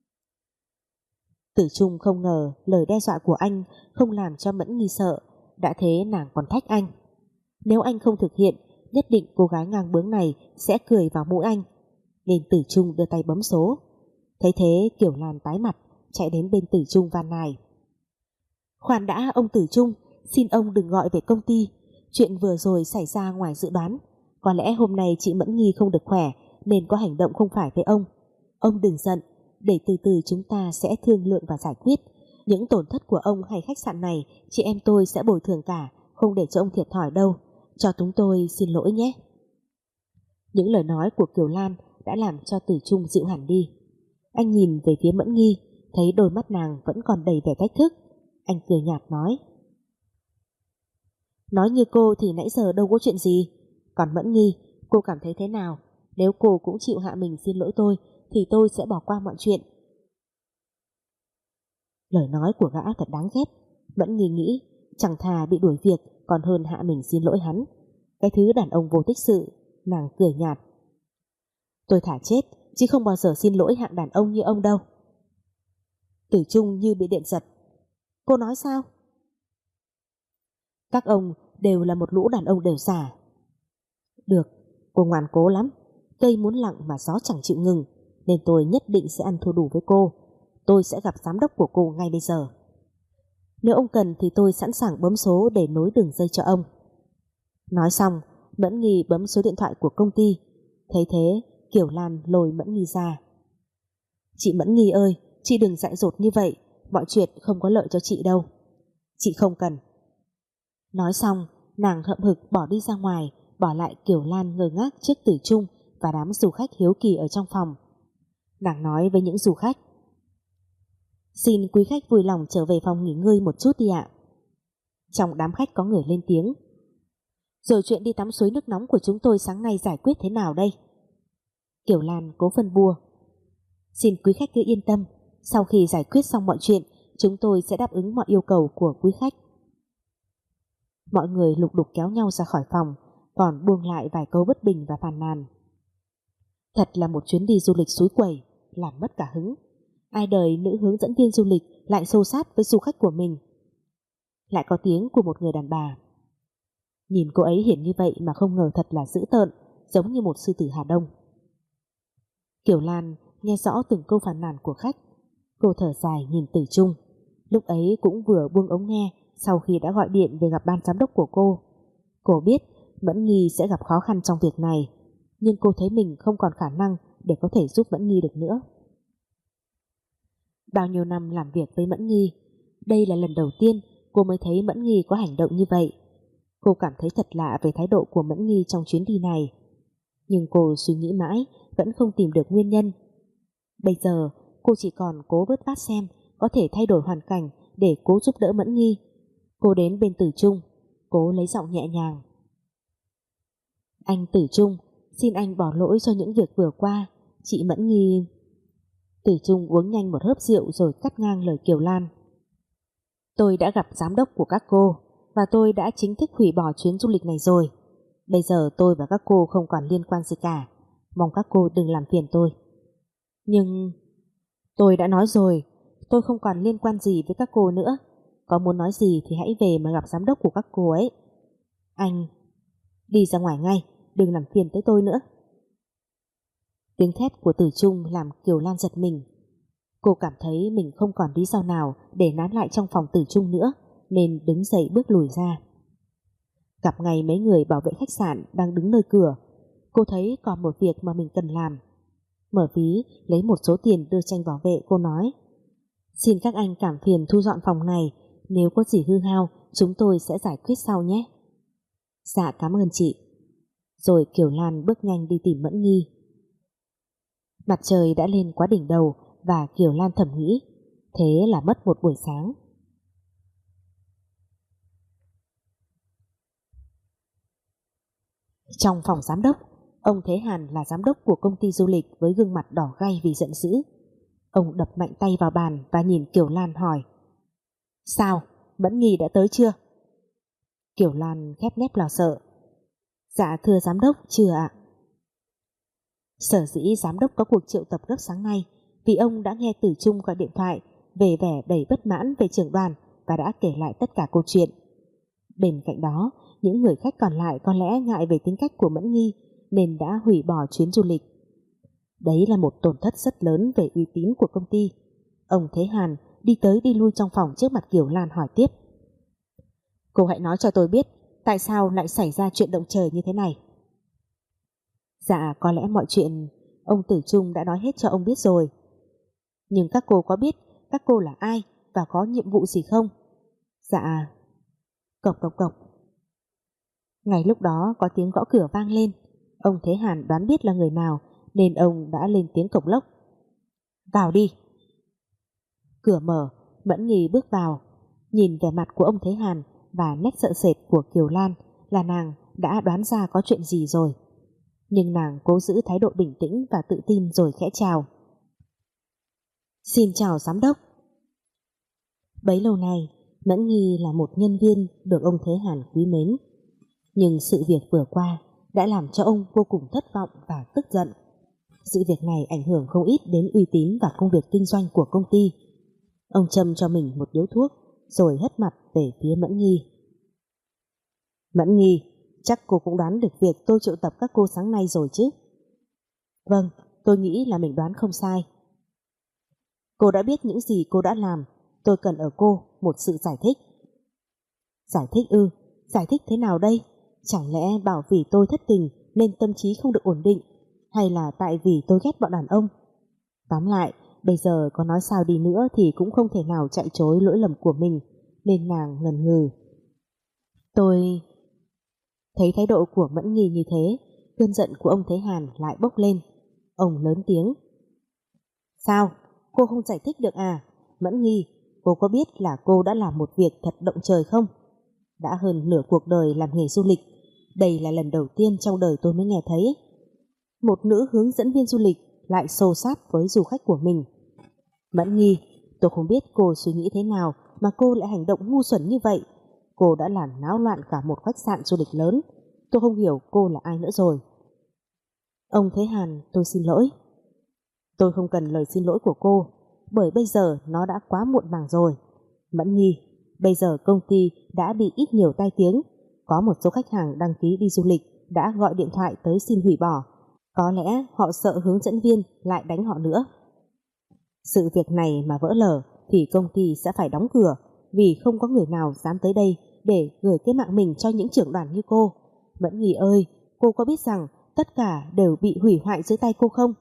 Tử Trung không ngờ lời đe dọa của anh không làm cho Mẫn Nghi sợ. Đã thế nàng còn thách anh. Nếu anh không thực hiện, nhất định cô gái ngang bướng này sẽ cười vào mũi anh. Nên Tử Trung đưa tay bấm số. Thấy thế Kiều Lan tái mặt, chạy đến bên Tử Trung van nài. Khoan đã ông Tử Trung, xin ông đừng gọi về công ty. Chuyện vừa rồi xảy ra ngoài dự đoán. Có lẽ hôm nay chị Mẫn Nghi không được khỏe nên có hành động không phải với ông. Ông đừng giận, để từ từ chúng ta sẽ thương lượng và giải quyết. Những tổn thất của ông hay khách sạn này chị em tôi sẽ bồi thường cả, không để cho ông thiệt thòi đâu. Cho chúng tôi xin lỗi nhé. Những lời nói của Kiều Lan đã làm cho Tử Trung dịu hẳn đi. Anh nhìn về phía Mẫn Nghi, thấy đôi mắt nàng vẫn còn đầy vẻ thách thức. Anh cười nhạt nói: Nói như cô thì nãy giờ đâu có chuyện gì. Còn Mẫn Nghi, cô cảm thấy thế nào? Nếu cô cũng chịu hạ mình xin lỗi tôi thì tôi sẽ bỏ qua mọi chuyện. Lời nói của gã thật đáng ghét. Mẫn Nghi nghĩ chẳng thà bị đuổi việc còn hơn hạ mình xin lỗi hắn. Cái thứ đàn ông vô tích sự. Nàng cười nhạt: Tôi thả chết chứ không bao giờ xin lỗi hạng đàn ông như ông đâu. Tử Trung như bị điện giật. Cô nói sao? Các ông đều là một lũ đàn ông đều giả. Được, cô ngoan cố lắm. Cây muốn lặng mà gió chẳng chịu ngừng, nên tôi nhất định sẽ ăn thua đủ với cô. Tôi sẽ gặp giám đốc của cô ngay bây giờ. Nếu ông cần thì tôi sẵn sàng bấm số để nối đường dây cho ông. Nói xong, Mẫn Nghi bấm số điện thoại của công ty. Thấy thế, Kiều Lan lôi Mẫn Nghi ra. Chị Mẫn Nghi ơi, chị đừng dại dột như vậy. Mọi chuyện không có lợi cho chị đâu. Chị không cần. Nói xong, nàng hậm hực bỏ đi ra ngoài, bỏ lại Kiều Lan ngơ ngác trước Tử Trung và đám du khách hiếu kỳ ở trong phòng. Nàng nói với những du khách: Xin quý khách vui lòng trở về phòng nghỉ ngơi một chút đi ạ. Trong đám khách có người lên tiếng: Rồi chuyện đi tắm suối nước nóng của chúng tôi sáng nay giải quyết thế nào đây? Kiều Lan cố phân bua: Xin quý khách cứ yên tâm, sau khi giải quyết xong mọi chuyện, chúng tôi sẽ đáp ứng mọi yêu cầu của quý khách. Mọi người lục đục kéo nhau ra khỏi phòng, còn buông lại vài câu bất bình và phàn nàn. Thật là một chuyến đi du lịch suối quẩy, làm mất cả hứng. Ai đời nữ hướng dẫn viên du lịch lại xô xát với du khách của mình. Lại có tiếng của một người đàn bà: Nhìn cô ấy hiển như vậy mà không ngờ thật là dữ tợn, giống như một sư tử Hà Đông. Kiều Lan nghe rõ từng câu phàn nàn của khách. Cô thở dài nhìn Tử Trung. Lúc ấy cũng vừa buông ống nghe sau khi đã gọi điện về gặp ban giám đốc của cô. Cô biết Mẫn Nghi sẽ gặp khó khăn trong việc này, nhưng cô thấy mình không còn khả năng để có thể giúp Mẫn Nghi được nữa. Bao nhiêu năm làm việc với Mẫn Nghi, đây là lần đầu tiên cô mới thấy Mẫn Nghi có hành động như vậy. Cô cảm thấy thật lạ về thái độ của Mẫn Nghi trong chuyến đi này. Nhưng cô suy nghĩ mãi vẫn không tìm được nguyên nhân. Bây giờ cô chỉ còn cố vớt vát xem có thể thay đổi hoàn cảnh để cố giúp đỡ Mẫn Nghi. Cô đến bên Tử Trung, cố lấy giọng nhẹ nhàng: Anh Tử Trung, xin anh bỏ lỗi cho những việc vừa qua. Chị Mẫn Nghi... Tử Trung uống nhanh một hớp rượu rồi cắt ngang lời Kiều Lan: Tôi đã gặp giám đốc của các cô và tôi đã chính thức hủy bỏ chuyến du lịch này rồi. Bây giờ tôi và các cô không còn liên quan gì cả. Mong các cô đừng làm phiền tôi. Nhưng... Tôi đã nói rồi, tôi không còn liên quan gì với các cô nữa. Có muốn nói gì thì hãy về mà gặp giám đốc của các cô ấy. Anh... Đi ra ngoài ngay, đừng làm phiền tới tôi nữa. Tiếng thét của Tử Trung làm Kiều Lan giật mình. Cô cảm thấy mình không còn lý do nào để nán lại trong phòng Tử Trung nữa, nên đứng dậy bước lùi ra. gặp ngay mấy người bảo vệ khách sạn đang đứng nơi cửa. Cô thấy còn một việc mà mình cần làm. Mở ví lấy một số tiền đưa tranh bảo vệ, cô nói: xin các anh cảm phiền thu dọn phòng này, nếu có gì hư hao chúng tôi sẽ giải quyết sau nhé. Dạ cảm ơn chị. Rồi Kiều Lan bước nhanh đi tìm Mẫn Nghi. Mặt trời đã lên quá đỉnh đầu và Kiều Lan thầm nghĩ thế là mất một buổi sáng. Trong phòng giám đốc, ông Thế Hàn là giám đốc của công ty du lịch với gương mặt đỏ gay vì giận dữ. Ông đập mạnh tay vào bàn và nhìn Kiều Lan hỏi: sao, Mẫn Nghi đã tới chưa? Kiều Lan khép nép lo sợ: dạ thưa giám đốc, chưa ạ. Sở dĩ giám đốc có cuộc triệu tập gấp sáng nay vì ông đã nghe Tử Trung gọi điện thoại về vẻ đầy bất mãn về trưởng đoàn và đã kể lại tất cả câu chuyện. Bên cạnh đó, những người khách còn lại có lẽ ngại về tính cách của Mẫn Nghi nên đã hủy bỏ chuyến du lịch. Đấy là một tổn thất rất lớn về uy tín của công ty. Ông Thế Hàn đi tới đi lui trong phòng trước mặt Kiều Lan hỏi tiếp: cô hãy nói cho tôi biết tại sao lại xảy ra chuyện động trời như thế này. Dạ có lẽ mọi chuyện ông Tử Trung đã nói hết cho ông biết rồi. Nhưng các cô có biết các cô là ai và có nhiệm vụ gì không? Dạ. Cộc cộc cộc. Ngay lúc đó có tiếng gõ cửa vang lên. Ông Thế Hàn đoán biết là người nào nên ông đã lên tiếng cộc lốc: vào đi. Cửa mở, Mẫn Nghi bước vào. Nhìn vẻ mặt của ông Thế Hàn và nét sợ sệt của Kiều Lan là nàng đã đoán ra có chuyện gì rồi. Nhưng nàng cố giữ thái độ bình tĩnh và tự tin rồi khẽ chào: xin chào giám đốc. Bấy lâu nay Mẫn Nghi là một nhân viên được ông Thế Hàn quý mến. Nhưng sự việc vừa qua đã làm cho ông vô cùng thất vọng và tức giận. Sự việc này ảnh hưởng không ít đến uy tín và công việc kinh doanh của công ty. Ông châm cho mình một điếu thuốc rồi hất mặt về phía Mẫn Nghi. Mẫn Nghi, chắc cô cũng đoán được việc tôi triệu tập các cô sáng nay rồi chứ? Vâng, tôi nghĩ là mình đoán không sai. Cô đã biết những gì cô đã làm. Tôi cần ở cô một sự giải thích. Giải thích ư? Giải thích thế nào đây? Chẳng lẽ bảo vì tôi thất tình nên tâm trí không được ổn định, hay là tại vì tôi ghét bọn đàn ông? Tóm lại, bây giờ có nói sao đi nữa thì cũng không thể nào chạy chối lỗi lầm của mình, nên nàng ngần ngừ. Tôi... Thấy thái độ của Mẫn Nghi như thế, cơn giận của ông Thế Hàn lại bốc lên. Ông lớn tiếng: sao? Cô không giải thích được à? Mẫn Nghi, cô có biết là cô đã làm một việc thật động trời không? Đã hơn nửa cuộc đời làm nghề du lịch, đây là lần đầu tiên trong đời tôi mới nghe thấy một nữ hướng dẫn viên du lịch lại xô xát với du khách của mình. Mẫn Nghi, tôi không biết cô suy nghĩ thế nào mà cô lại hành động ngu xuẩn như vậy. Cô đã làm náo loạn cả một khách sạn du lịch lớn. Tôi không hiểu cô là ai nữa rồi. Ông Thế Hàn, tôi xin lỗi. Tôi không cần lời xin lỗi của cô, bởi bây giờ nó đã quá muộn màng rồi. Mẫn Nghi, bây giờ công ty đã bị ít nhiều tai tiếng. Có một số khách hàng đăng ký đi du lịch đã gọi điện thoại tới xin hủy bỏ. Có lẽ họ sợ hướng dẫn viên lại đánh họ nữa. Sự việc này mà vỡ lở thì công ty sẽ phải đóng cửa, vì không có người nào dám tới đây để gửi cái mạng mình cho những trưởng đoàn như cô. Mẫn Nghi ơi, cô có biết rằng tất cả đều bị hủy hoại dưới tay cô không?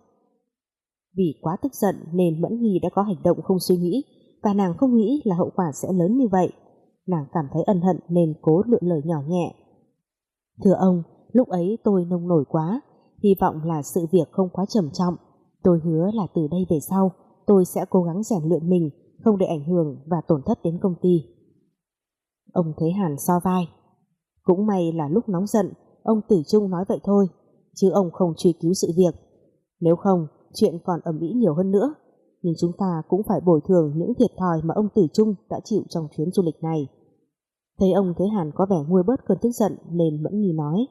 Vì quá tức giận nên Mẫn Nghi đã có hành động không suy nghĩ, và nàng không nghĩ là hậu quả sẽ lớn như vậy. Nàng cảm thấy ân hận nên cố lựa lời nhỏ nhẹ. Thưa ông, lúc ấy tôi nông nổi quá, hy vọng là sự việc không quá trầm trọng. Tôi hứa là từ đây về sau tôi sẽ cố gắng rèn luyện mình, không để ảnh hưởng và tổn thất đến công ty. Ông Thế Hàn so vai. Cũng may là lúc nóng giận ông Tử Trung nói vậy thôi, chứ ông không truy cứu sự việc. Nếu không, chuyện còn ầm ĩ nhiều hơn nữa. Nhưng chúng ta cũng phải bồi thường những thiệt thòi mà ông Tử Trung đã chịu trong chuyến du lịch này. Thấy ông Thế Hàn có vẻ nguôi bớt cơn tức giận nên Mẫn Nghi nói: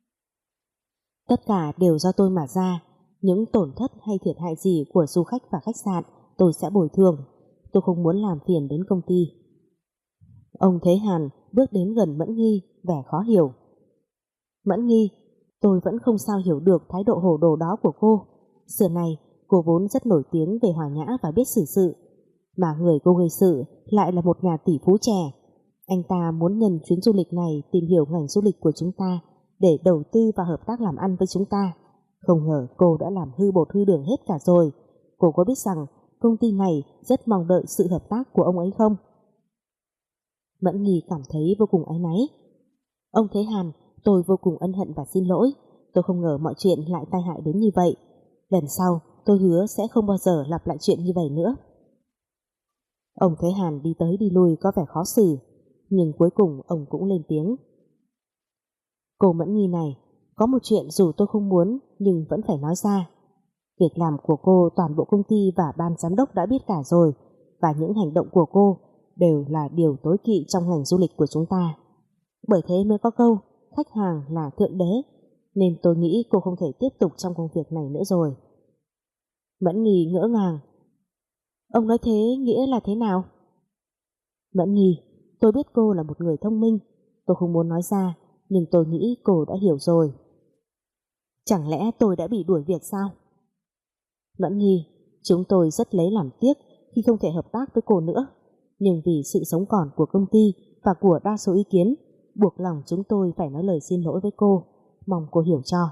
tất cả đều do tôi mà ra. Những tổn thất hay thiệt hại gì của du khách và khách sạn tôi sẽ bồi thường. Tôi không muốn làm phiền đến công ty. Ông Thế Hàn bước đến gần Mẫn Nghi, vẻ khó hiểu. Mẫn Nghi, tôi vẫn không sao hiểu được thái độ hồ đồ đó của cô. Xưa này cô vốn rất nổi tiếng về hòa nhã và biết xử sự, mà người cô gây sự lại là một nhà tỷ phú trẻ. Anh ta muốn nhân chuyến du lịch này tìm hiểu ngành du lịch của chúng ta để đầu tư và hợp tác làm ăn với chúng ta. Không ngờ cô đã làm hư bột hư đường hết cả rồi. Cô có biết rằng công ty này rất mong đợi sự hợp tác của ông ấy không? Mẫn Nghi cảm thấy vô cùng áy náy. Ông Thế Hàn, tôi vô cùng ân hận và xin lỗi. Tôi không ngờ mọi chuyện lại tai hại đến như vậy. Lần sau tôi hứa sẽ không bao giờ lặp lại chuyện như vậy nữa. Ông Thế Hàn đi tới đi lui có vẻ khó xử, nhưng cuối cùng ông cũng lên tiếng. Cô Mẫn Nghi này, có một chuyện dù tôi không muốn nhưng vẫn phải nói ra. Việc làm của cô toàn bộ công ty và ban giám đốc đã biết cả rồi, và những hành động của cô đều là điều tối kỵ trong ngành du lịch của chúng ta. Bởi thế mới có câu khách hàng là thượng đế, nên tôi nghĩ cô không thể tiếp tục trong công việc này nữa rồi. Mẫn Nghi ngỡ ngàng. Ông nói thế nghĩa là thế nào? Mẫn Nghi, tôi biết cô là một người thông minh. Tôi không muốn nói ra, nhưng tôi nghĩ cô đã hiểu rồi. Chẳng lẽ tôi đã bị đuổi việc sao? Mẫn Nghi, chúng tôi rất lấy làm tiếc khi không thể hợp tác với cô nữa. Nhưng vì sự sống còn của công ty và của đa số ý kiến, buộc lòng chúng tôi phải nói lời xin lỗi với cô. Mong cô hiểu cho.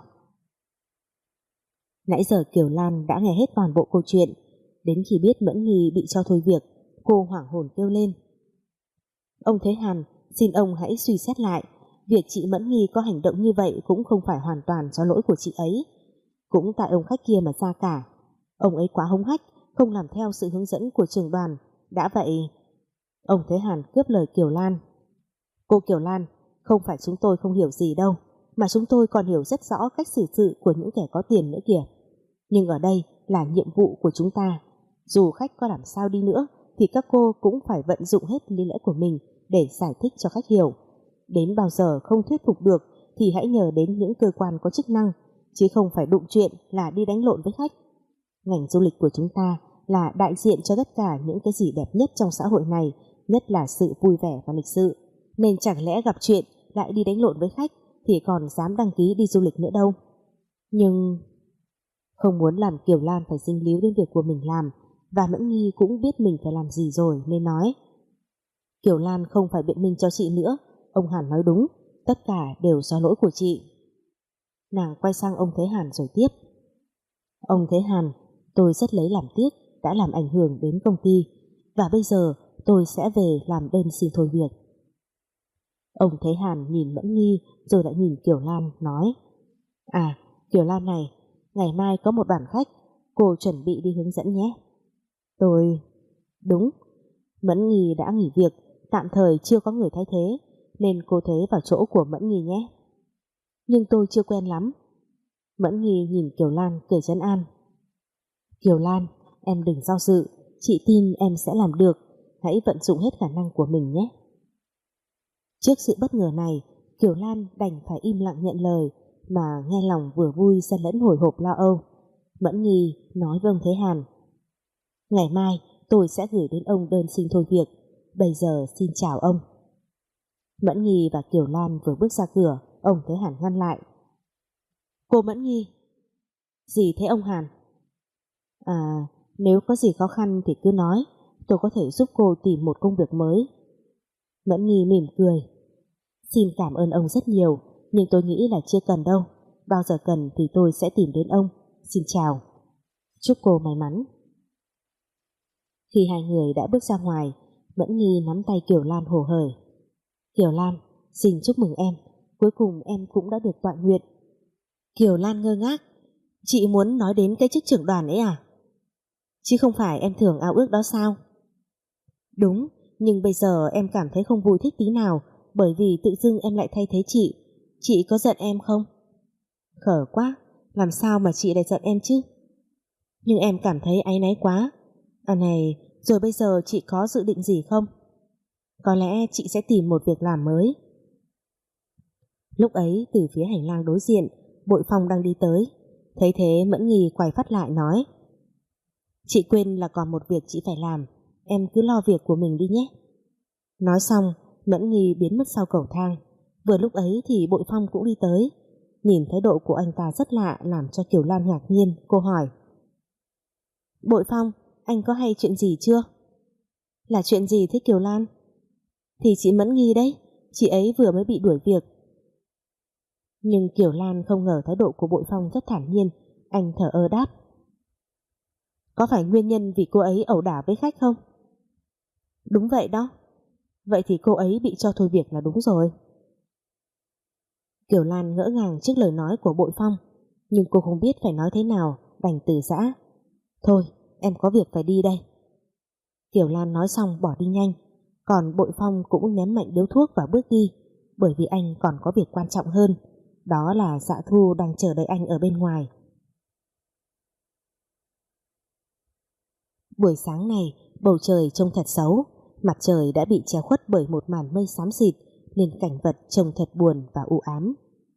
Nãy giờ Kiều Lan đã nghe hết toàn bộ câu chuyện. Đến khi biết Mẫn Nghi bị cho thôi việc, cô hoảng hồn kêu lên. Ông Thế Hàn, xin ông hãy suy xét lại. Việc chị Mẫn Nghi có hành động như vậy cũng không phải hoàn toàn do lỗi của chị ấy. Cũng tại ông khách kia mà ra cả. Ông ấy quá hống hách, không làm theo sự hướng dẫn của trưởng đoàn. Đã vậy... Ông Thế Hàn cướp lời Kiều Lan. Cô Kiều Lan, không phải chúng tôi không hiểu gì đâu, mà chúng tôi còn hiểu rất rõ cách xử sự của những kẻ có tiền nữa kìa. Nhưng ở đây là nhiệm vụ của chúng ta. Dù khách có làm sao đi nữa thì các cô cũng phải vận dụng hết lý lẽ của mình để giải thích cho khách hiểu. Đến bao giờ không thuyết phục được thì hãy nhờ đến những cơ quan có chức năng, chứ không phải đụng chuyện là đi đánh lộn với khách. Ngành du lịch của chúng ta là đại diện cho tất cả những cái gì đẹp nhất trong xã hội này, nhất là sự vui vẻ và lịch sự. Nên chẳng lẽ gặp chuyện lại đi đánh lộn với khách thì còn dám đăng ký đi du lịch nữa đâu. Nhưng không muốn làm Kiều Lan phải dính líu đến việc của mình làm, và Mẫn Nghi cũng biết mình phải làm gì rồi nên nói. Kiều Lan không phải biện minh cho chị nữa. Ông Hàn nói đúng, tất cả đều do lỗi của chị. Nàng quay sang ông Thế Hàn rồi tiếp. Ông Thế Hàn, tôi rất lấy làm tiếc đã làm ảnh hưởng đến công ty, và bây giờ tôi sẽ về làm đơn xin thôi việc. Ông Thế Hàn nhìn Mẫn Nghi rồi lại nhìn Kiều Lan nói. À, Kiều Lan này, ngày mai có một đoàn khách, cô chuẩn bị đi hướng dẫn nhé. Tôi... Đúng, Mẫn Nghi đã nghỉ việc, tạm thời chưa có người thay thế, nên cô Thế vào chỗ của Mẫn Nghi nhé. Nhưng tôi chưa quen lắm. Mẫn Nghi nhìn Kiều Lan cười trấn an. Kiều Lan, em đừng do dự, chị tin em sẽ làm được, hãy vận dụng hết khả năng của mình nhé. Trước sự bất ngờ này, Kiều Lan đành phải im lặng nhận lời, mà nghe lòng vừa vui xen lẫn hồi hộp lo âu. Mẫn Nghi nói với ông Thế Hàn. Ngày mai tôi sẽ gửi đến ông đơn xin thôi việc. Bây giờ xin chào ông. Mẫn Nghi và Kiều Lan vừa bước ra cửa, ông Thế Hàn ngăn lại. Cô Mẫn Nghi. Gì thế ông Hàn? À, nếu có gì khó khăn thì cứ nói, tôi có thể giúp cô tìm một công việc mới. Mẫn Nghi mỉm cười. Xin cảm ơn ông rất nhiều, nhưng tôi nghĩ là chưa cần đâu. Bao giờ cần thì tôi sẽ tìm đến ông. Xin chào. Chúc cô may mắn. Khi hai người đã bước ra ngoài, Mẫn Nghi nắm tay Kiều Lan hổ hởi. Kiều Lan, xin chúc mừng em, cuối cùng em cũng đã được tọa nguyện. Kiều Lan ngơ ngác. Chị muốn nói đến cái chức trưởng đoàn ấy à? Chứ không phải em thường ao ước đó sao? Đúng, nhưng bây giờ em cảm thấy không vui thích tí nào, bởi vì tự dưng em lại thay thế chị. Chị có giận em không? Khở quá, làm sao mà chị lại giận em chứ? Nhưng em cảm thấy áy náy quá. À này, rồi bây giờ chị có dự định gì không? Có lẽ chị sẽ tìm một việc làm mới. Lúc ấy từ phía hành lang đối diện, Bội Phong đang đi tới. Thấy thế Mẫn Nghi quay phát lại nói. Chị quên là còn một việc chị phải làm, em cứ lo việc của mình đi nhé. Nói xong Mẫn Nghi biến mất sau cầu thang. Vừa lúc ấy thì Bội Phong cũng đi tới. Nhìn thái độ của anh ta rất lạ, làm cho Kiều Lan ngạc nhiên. Cô hỏi. Bội Phong, anh có hay chuyện gì chưa? Là chuyện gì thế Kiều Lan? Thì chị Mẫn Nghi đấy, chị ấy vừa mới bị đuổi việc. Nhưng Kiều Lan không ngờ thái độ của Bội Phong rất thản nhiên. Anh thở ơ đáp: Có phải nguyên nhân vì cô ấy ẩu đả với khách không? Đúng vậy đó. Vậy thì cô ấy bị cho thôi việc là đúng rồi. Kiều Lan ngỡ ngàng trước lời nói của Bội Phong, nhưng cô không biết phải nói thế nào, đành từ giã: Thôi, em có việc phải đi đây. Kiều Lan nói xong bỏ đi nhanh, còn Bội Phong cũng ném mạnh điếu thuốc và bước đi, bởi vì anh còn có việc quan trọng hơn, đó là Dạ Thu đang chờ đợi anh ở bên ngoài. Buổi sáng này, bầu trời trông thật xấu, mặt trời đã bị che khuất bởi một màn mây xám xịt, nên cảnh vật trông thật buồn và u ám.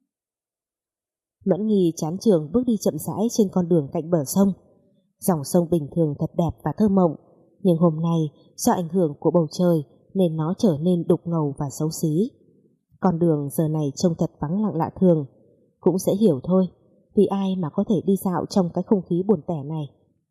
Mẫn Nghi chán trường bước đi chậm rãi trên con đường cạnh bờ sông. Dòng sông bình thường thật đẹp và thơ mộng, nhưng hôm nay do ảnh hưởng của bầu trời nên nó trở nên đục ngầu và xấu xí. Con đường giờ này trông thật vắng lặng lạ thường. Cũng sẽ hiểu thôi, vì ai mà có thể đi dạo trong cái không khí buồn tẻ này.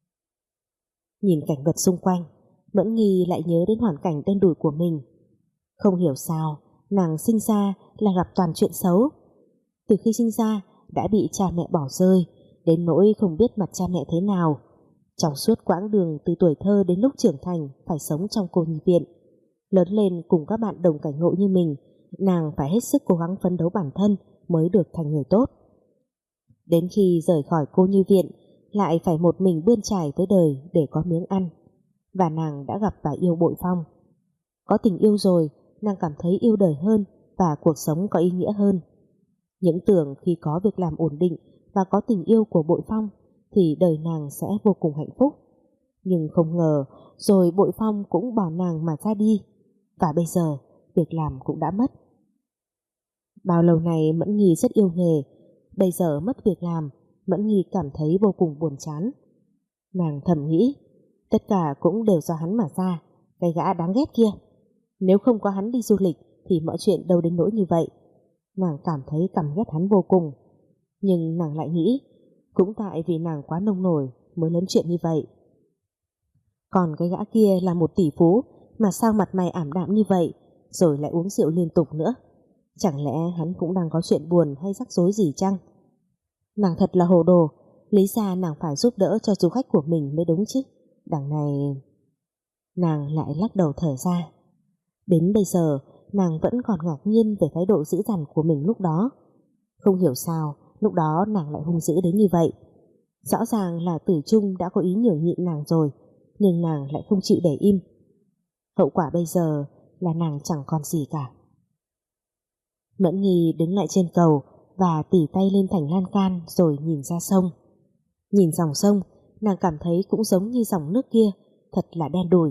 Nhìn cảnh vật xung quanh, Mẫn Nghi lại nhớ đến hoàn cảnh đen đủi của mình. Không hiểu sao nàng sinh ra là gặp toàn chuyện xấu. Từ khi sinh ra đã bị cha mẹ bỏ rơi, đến nỗi không biết mặt cha mẹ thế nào. Trong suốt quãng đường từ tuổi thơ đến lúc trưởng thành phải sống trong cô nhi viện. Lớn lên cùng các bạn đồng cảnh ngộ như mình, nàng phải hết sức cố gắng phấn đấu bản thân mới được thành người tốt. Đến khi rời khỏi cô nhi viện, lại phải một mình bươn trải tới đời để có miếng ăn. Và nàng đã gặp và yêu Bội Phong. Có tình yêu rồi, nàng cảm thấy yêu đời hơn và cuộc sống có ý nghĩa hơn. Những tưởng khi có việc làm ổn định và có tình yêu của Bội Phong thì đời nàng sẽ vô cùng hạnh phúc. Nhưng không ngờ rồi Bội Phong cũng bỏ nàng mà ra đi, và bây giờ việc làm cũng đã mất. Bao lâu này Mẫn Nghi rất yêu nghề, bây giờ mất việc làm, Mẫn Nghi cảm thấy vô cùng buồn chán. Nàng thầm nghĩ, tất cả cũng đều do hắn mà ra, cái gã đáng ghét kia. Nếu không có hắn đi du lịch thì mọi chuyện đâu đến nỗi như vậy. Nàng cảm thấy căm ghét hắn vô cùng. Nhưng nàng lại nghĩ, cũng tại vì nàng quá nông nổi mới lớn chuyện như vậy. Còn cái gã kia là một tỷ phú, mà sao mặt mày ảm đạm như vậy, rồi lại uống rượu liên tục nữa. Chẳng lẽ hắn cũng đang có chuyện buồn hay rắc rối gì chăng? Nàng thật là hồ đồ, lý ra nàng phải giúp đỡ cho du khách của mình mới đúng chứ. Đằng này... Nàng lại lắc đầu thở ra. Đến bây giờ nàng vẫn còn ngạc nhiên về thái độ dữ dằn của mình lúc đó. Không hiểu sao lúc đó nàng lại hung dữ đến như vậy. Rõ ràng là Tử Trung đã có ý nhường nhịn nàng rồi, nhưng nàng lại không chịu để im. Hậu quả bây giờ là nàng chẳng còn gì cả. Mẫn Nghi đứng lại trên cầu và tỉ tay lên thành lan can rồi nhìn ra sông. Nhìn dòng sông, nàng cảm thấy cũng giống như dòng nước kia, thật là đen đủi.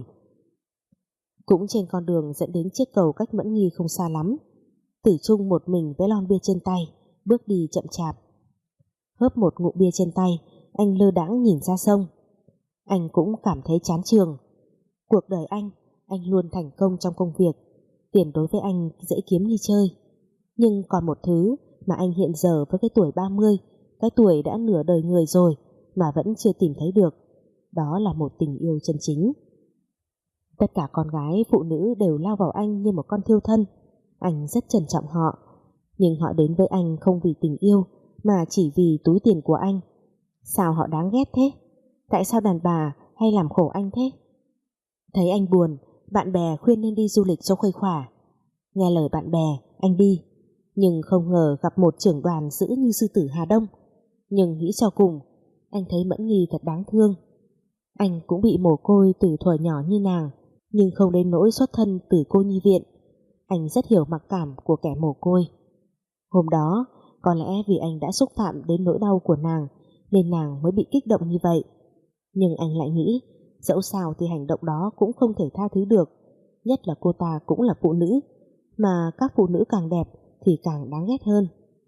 Cũng trên con đường dẫn đến chiếc cầu cách Mẫn Nghi không xa lắm, Tử Trung một mình với lon bia trên tay, bước đi chậm chạp. Hớp một ngụm bia trên tay, anh lơ đãng nhìn ra sông. Anh cũng cảm thấy chán chường. Cuộc đời anh, anh luôn thành công trong công việc, tiền đối với anh dễ kiếm như chơi. Nhưng còn một thứ mà anh hiện giờ với cái tuổi ba mươi, cái tuổi đã nửa đời người rồi, mà vẫn chưa tìm thấy được, đó là một tình yêu chân chính. Tất cả con gái, phụ nữ đều lao vào anh như một con thiêu thân. Anh rất trân trọng họ, nhưng họ đến với anh không vì tình yêu, mà chỉ vì túi tiền của anh. Sao họ đáng ghét thế? Tại sao đàn bà hay làm khổ anh thế? Thấy anh buồn, bạn bè khuyên nên đi du lịch cho khuây khỏa. Nghe lời bạn bè, anh đi. Nhưng không ngờ gặp một trưởng đoàn dữ như sư tử Hà Đông. Nhưng nghĩ cho cùng, anh thấy Mẫn Nghi thật đáng thương. Anh cũng bị mồ côi từ thuở nhỏ như nàng, nhưng không đến nỗi xuất thân từ cô nhi viện. Anh rất hiểu mặc cảm của kẻ mồ côi. Hôm đó, có lẽ vì anh đã xúc phạm đến nỗi đau của nàng, nên nàng mới bị kích động như vậy. Nhưng anh lại nghĩ, dẫu sao thì hành động đó cũng không thể tha thứ được. Nhất là cô ta cũng là phụ nữ, mà các phụ nữ càng đẹp thì càng đáng ghét hơn.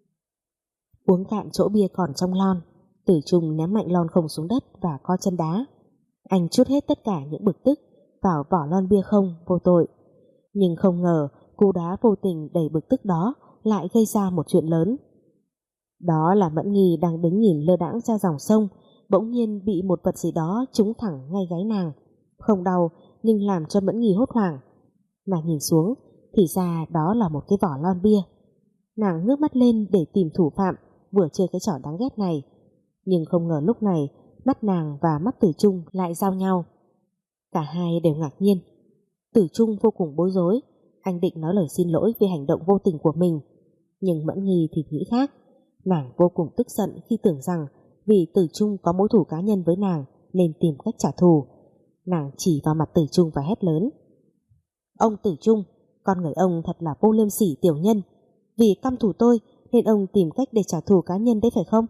Uống cạn chỗ bia còn trong lon, Tử Trung ném mạnh lon không xuống đất và co chân đá. Anh trút hết tất cả những bực tức vào vỏ lon bia không vô tội. Nhưng không ngờ cú đá vô tình đầy bực tức đó lại gây ra một chuyện lớn. Đó là Mẫn Nghi đang đứng nhìn lơ đãng ra dòng sông, bỗng nhiên bị một vật gì đó trúng thẳng ngay gáy nàng. Không đau nhưng làm cho Mẫn Nghi hốt hoảng. Nàng nhìn xuống Thì ra đó là một cái vỏ lon bia. Nàng ngước mắt lên để tìm thủ phạm vừa chơi cái trò đáng ghét này, nhưng không ngờ lúc này mắt nàng và mắt Tử Trung lại giao nhau. Cả hai đều ngạc nhiên. Tử Trung vô cùng bối rối, anh định nói lời xin lỗi vì hành động vô tình của mình, nhưng Mẫn Nghi thì nghĩ khác. Nàng vô cùng tức giận khi tưởng rằng vì Tử Trung có mối thù cá nhân với nàng nên tìm cách trả thù. Nàng chỉ vào mặt Tử Trung và hét lớn: "Ông Tử Trung, con người ông thật là vô liêm sỉ tiểu nhân. Vì căm thù tôi nên ông tìm cách để trả thù cá nhân đấy phải không?"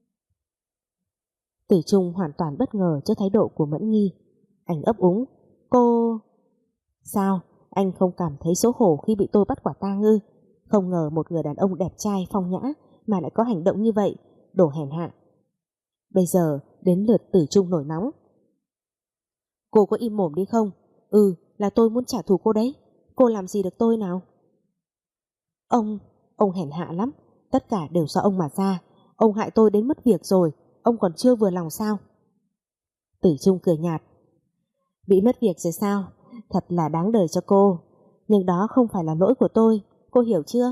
Tử Trung hoàn toàn bất ngờ trước thái độ của Mẫn Nghi. Anh ấp úng: "Cô..." "Sao, anh không cảm thấy xấu hổ khi bị tôi bắt quả tang ư? Không ngờ một người đàn ông đẹp trai phong nhã mà lại có hành động như vậy, đồ hèn hạ." Bây giờ đến lượt Tử Trung nổi nóng: "Cô có im mồm đi không? Ừ, là tôi muốn trả thù cô đấy. Cô làm gì được tôi nào?" Ông, ông hèn hạ lắm. Tất cả đều do ông mà ra. Ông hại tôi đến mất việc rồi, ông còn chưa vừa lòng sao?" Tử Trung cười nhạt: "Bị mất việc rồi sao? Thật là đáng đời cho cô. Nhưng đó không phải là lỗi của tôi, cô hiểu chưa?"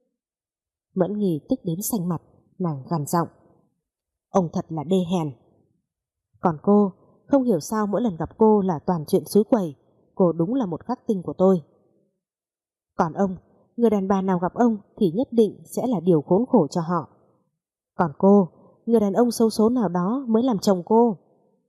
Mẫn Nghi tức đến xanh mặt, nàng gằn giọng: "Ông thật là đê hèn. Còn cô, không hiểu sao mỗi lần gặp cô là toàn chuyện xúi quẩy. Cô đúng là một khắc tinh của tôi. Còn ông, người đàn bà nào gặp ông thì nhất định sẽ là điều khốn khổ cho họ. Còn cô, người đàn ông xấu số nào đó mới làm chồng cô.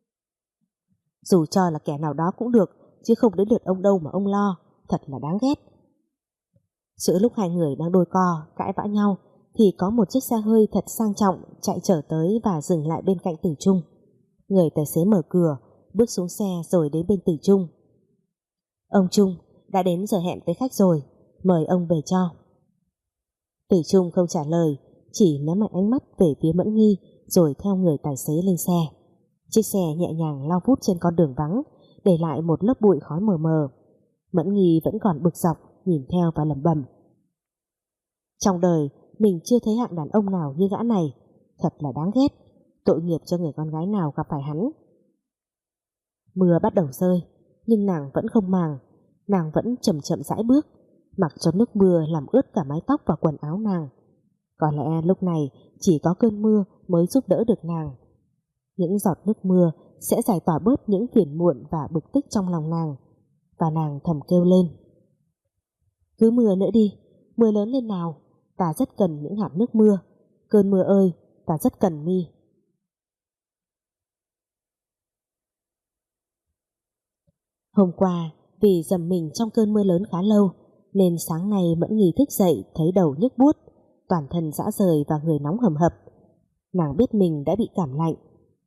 Dù cho là kẻ nào đó cũng được, chứ không đến lượt ông đâu mà ông lo. Thật là đáng ghét." Giữa lúc hai người đang đôi co cãi vã nhau thì có một chiếc xe hơi thật sang trọng chạy chở tới và dừng lại bên cạnh Tử Trung. Người tài xế mở cửa, bước xuống xe rồi đến bên Tử Trung: "Ông Trung, đã đến giờ hẹn với khách rồi, mời ông về cho." Tử Trung không trả lời, chỉ ném mạnh ánh mắt về phía Mẫn Nghi rồi theo người tài xế lên xe. Chiếc xe nhẹ nhàng lao vút trên con đường vắng, để lại một lớp bụi khói mờ mờ. Mẫn Nghi vẫn còn bực dọc nhìn theo và lẩm bẩm: "Trong đời mình chưa thấy hạng đàn ông nào như gã này, thật là đáng ghét, tội nghiệp cho người con gái nào gặp phải hắn." Mưa bắt đầu rơi, nhưng nàng vẫn không màng. Nàng vẫn chậm chậm rãi bước, mặc cho nước mưa làm ướt cả mái tóc và quần áo nàng. Có lẽ lúc này chỉ có cơn mưa mới giúp đỡ được nàng. Những giọt nước mưa sẽ giải tỏa bớt những phiền muộn và bực tức trong lòng nàng. Và nàng thầm kêu lên: "Cứ mưa nữa đi, mưa lớn lên nào, ta rất cần những hạt nước mưa. Cơn mưa ơi, ta rất cần mi." Hôm qua vì dầm mình trong cơn mưa lớn khá lâu nên sáng nay Mẫn Nghi thức dậy thấy đầu nhức buốt, toàn thân rã rời và người nóng hầm hập. Nàng biết mình đã bị cảm lạnh.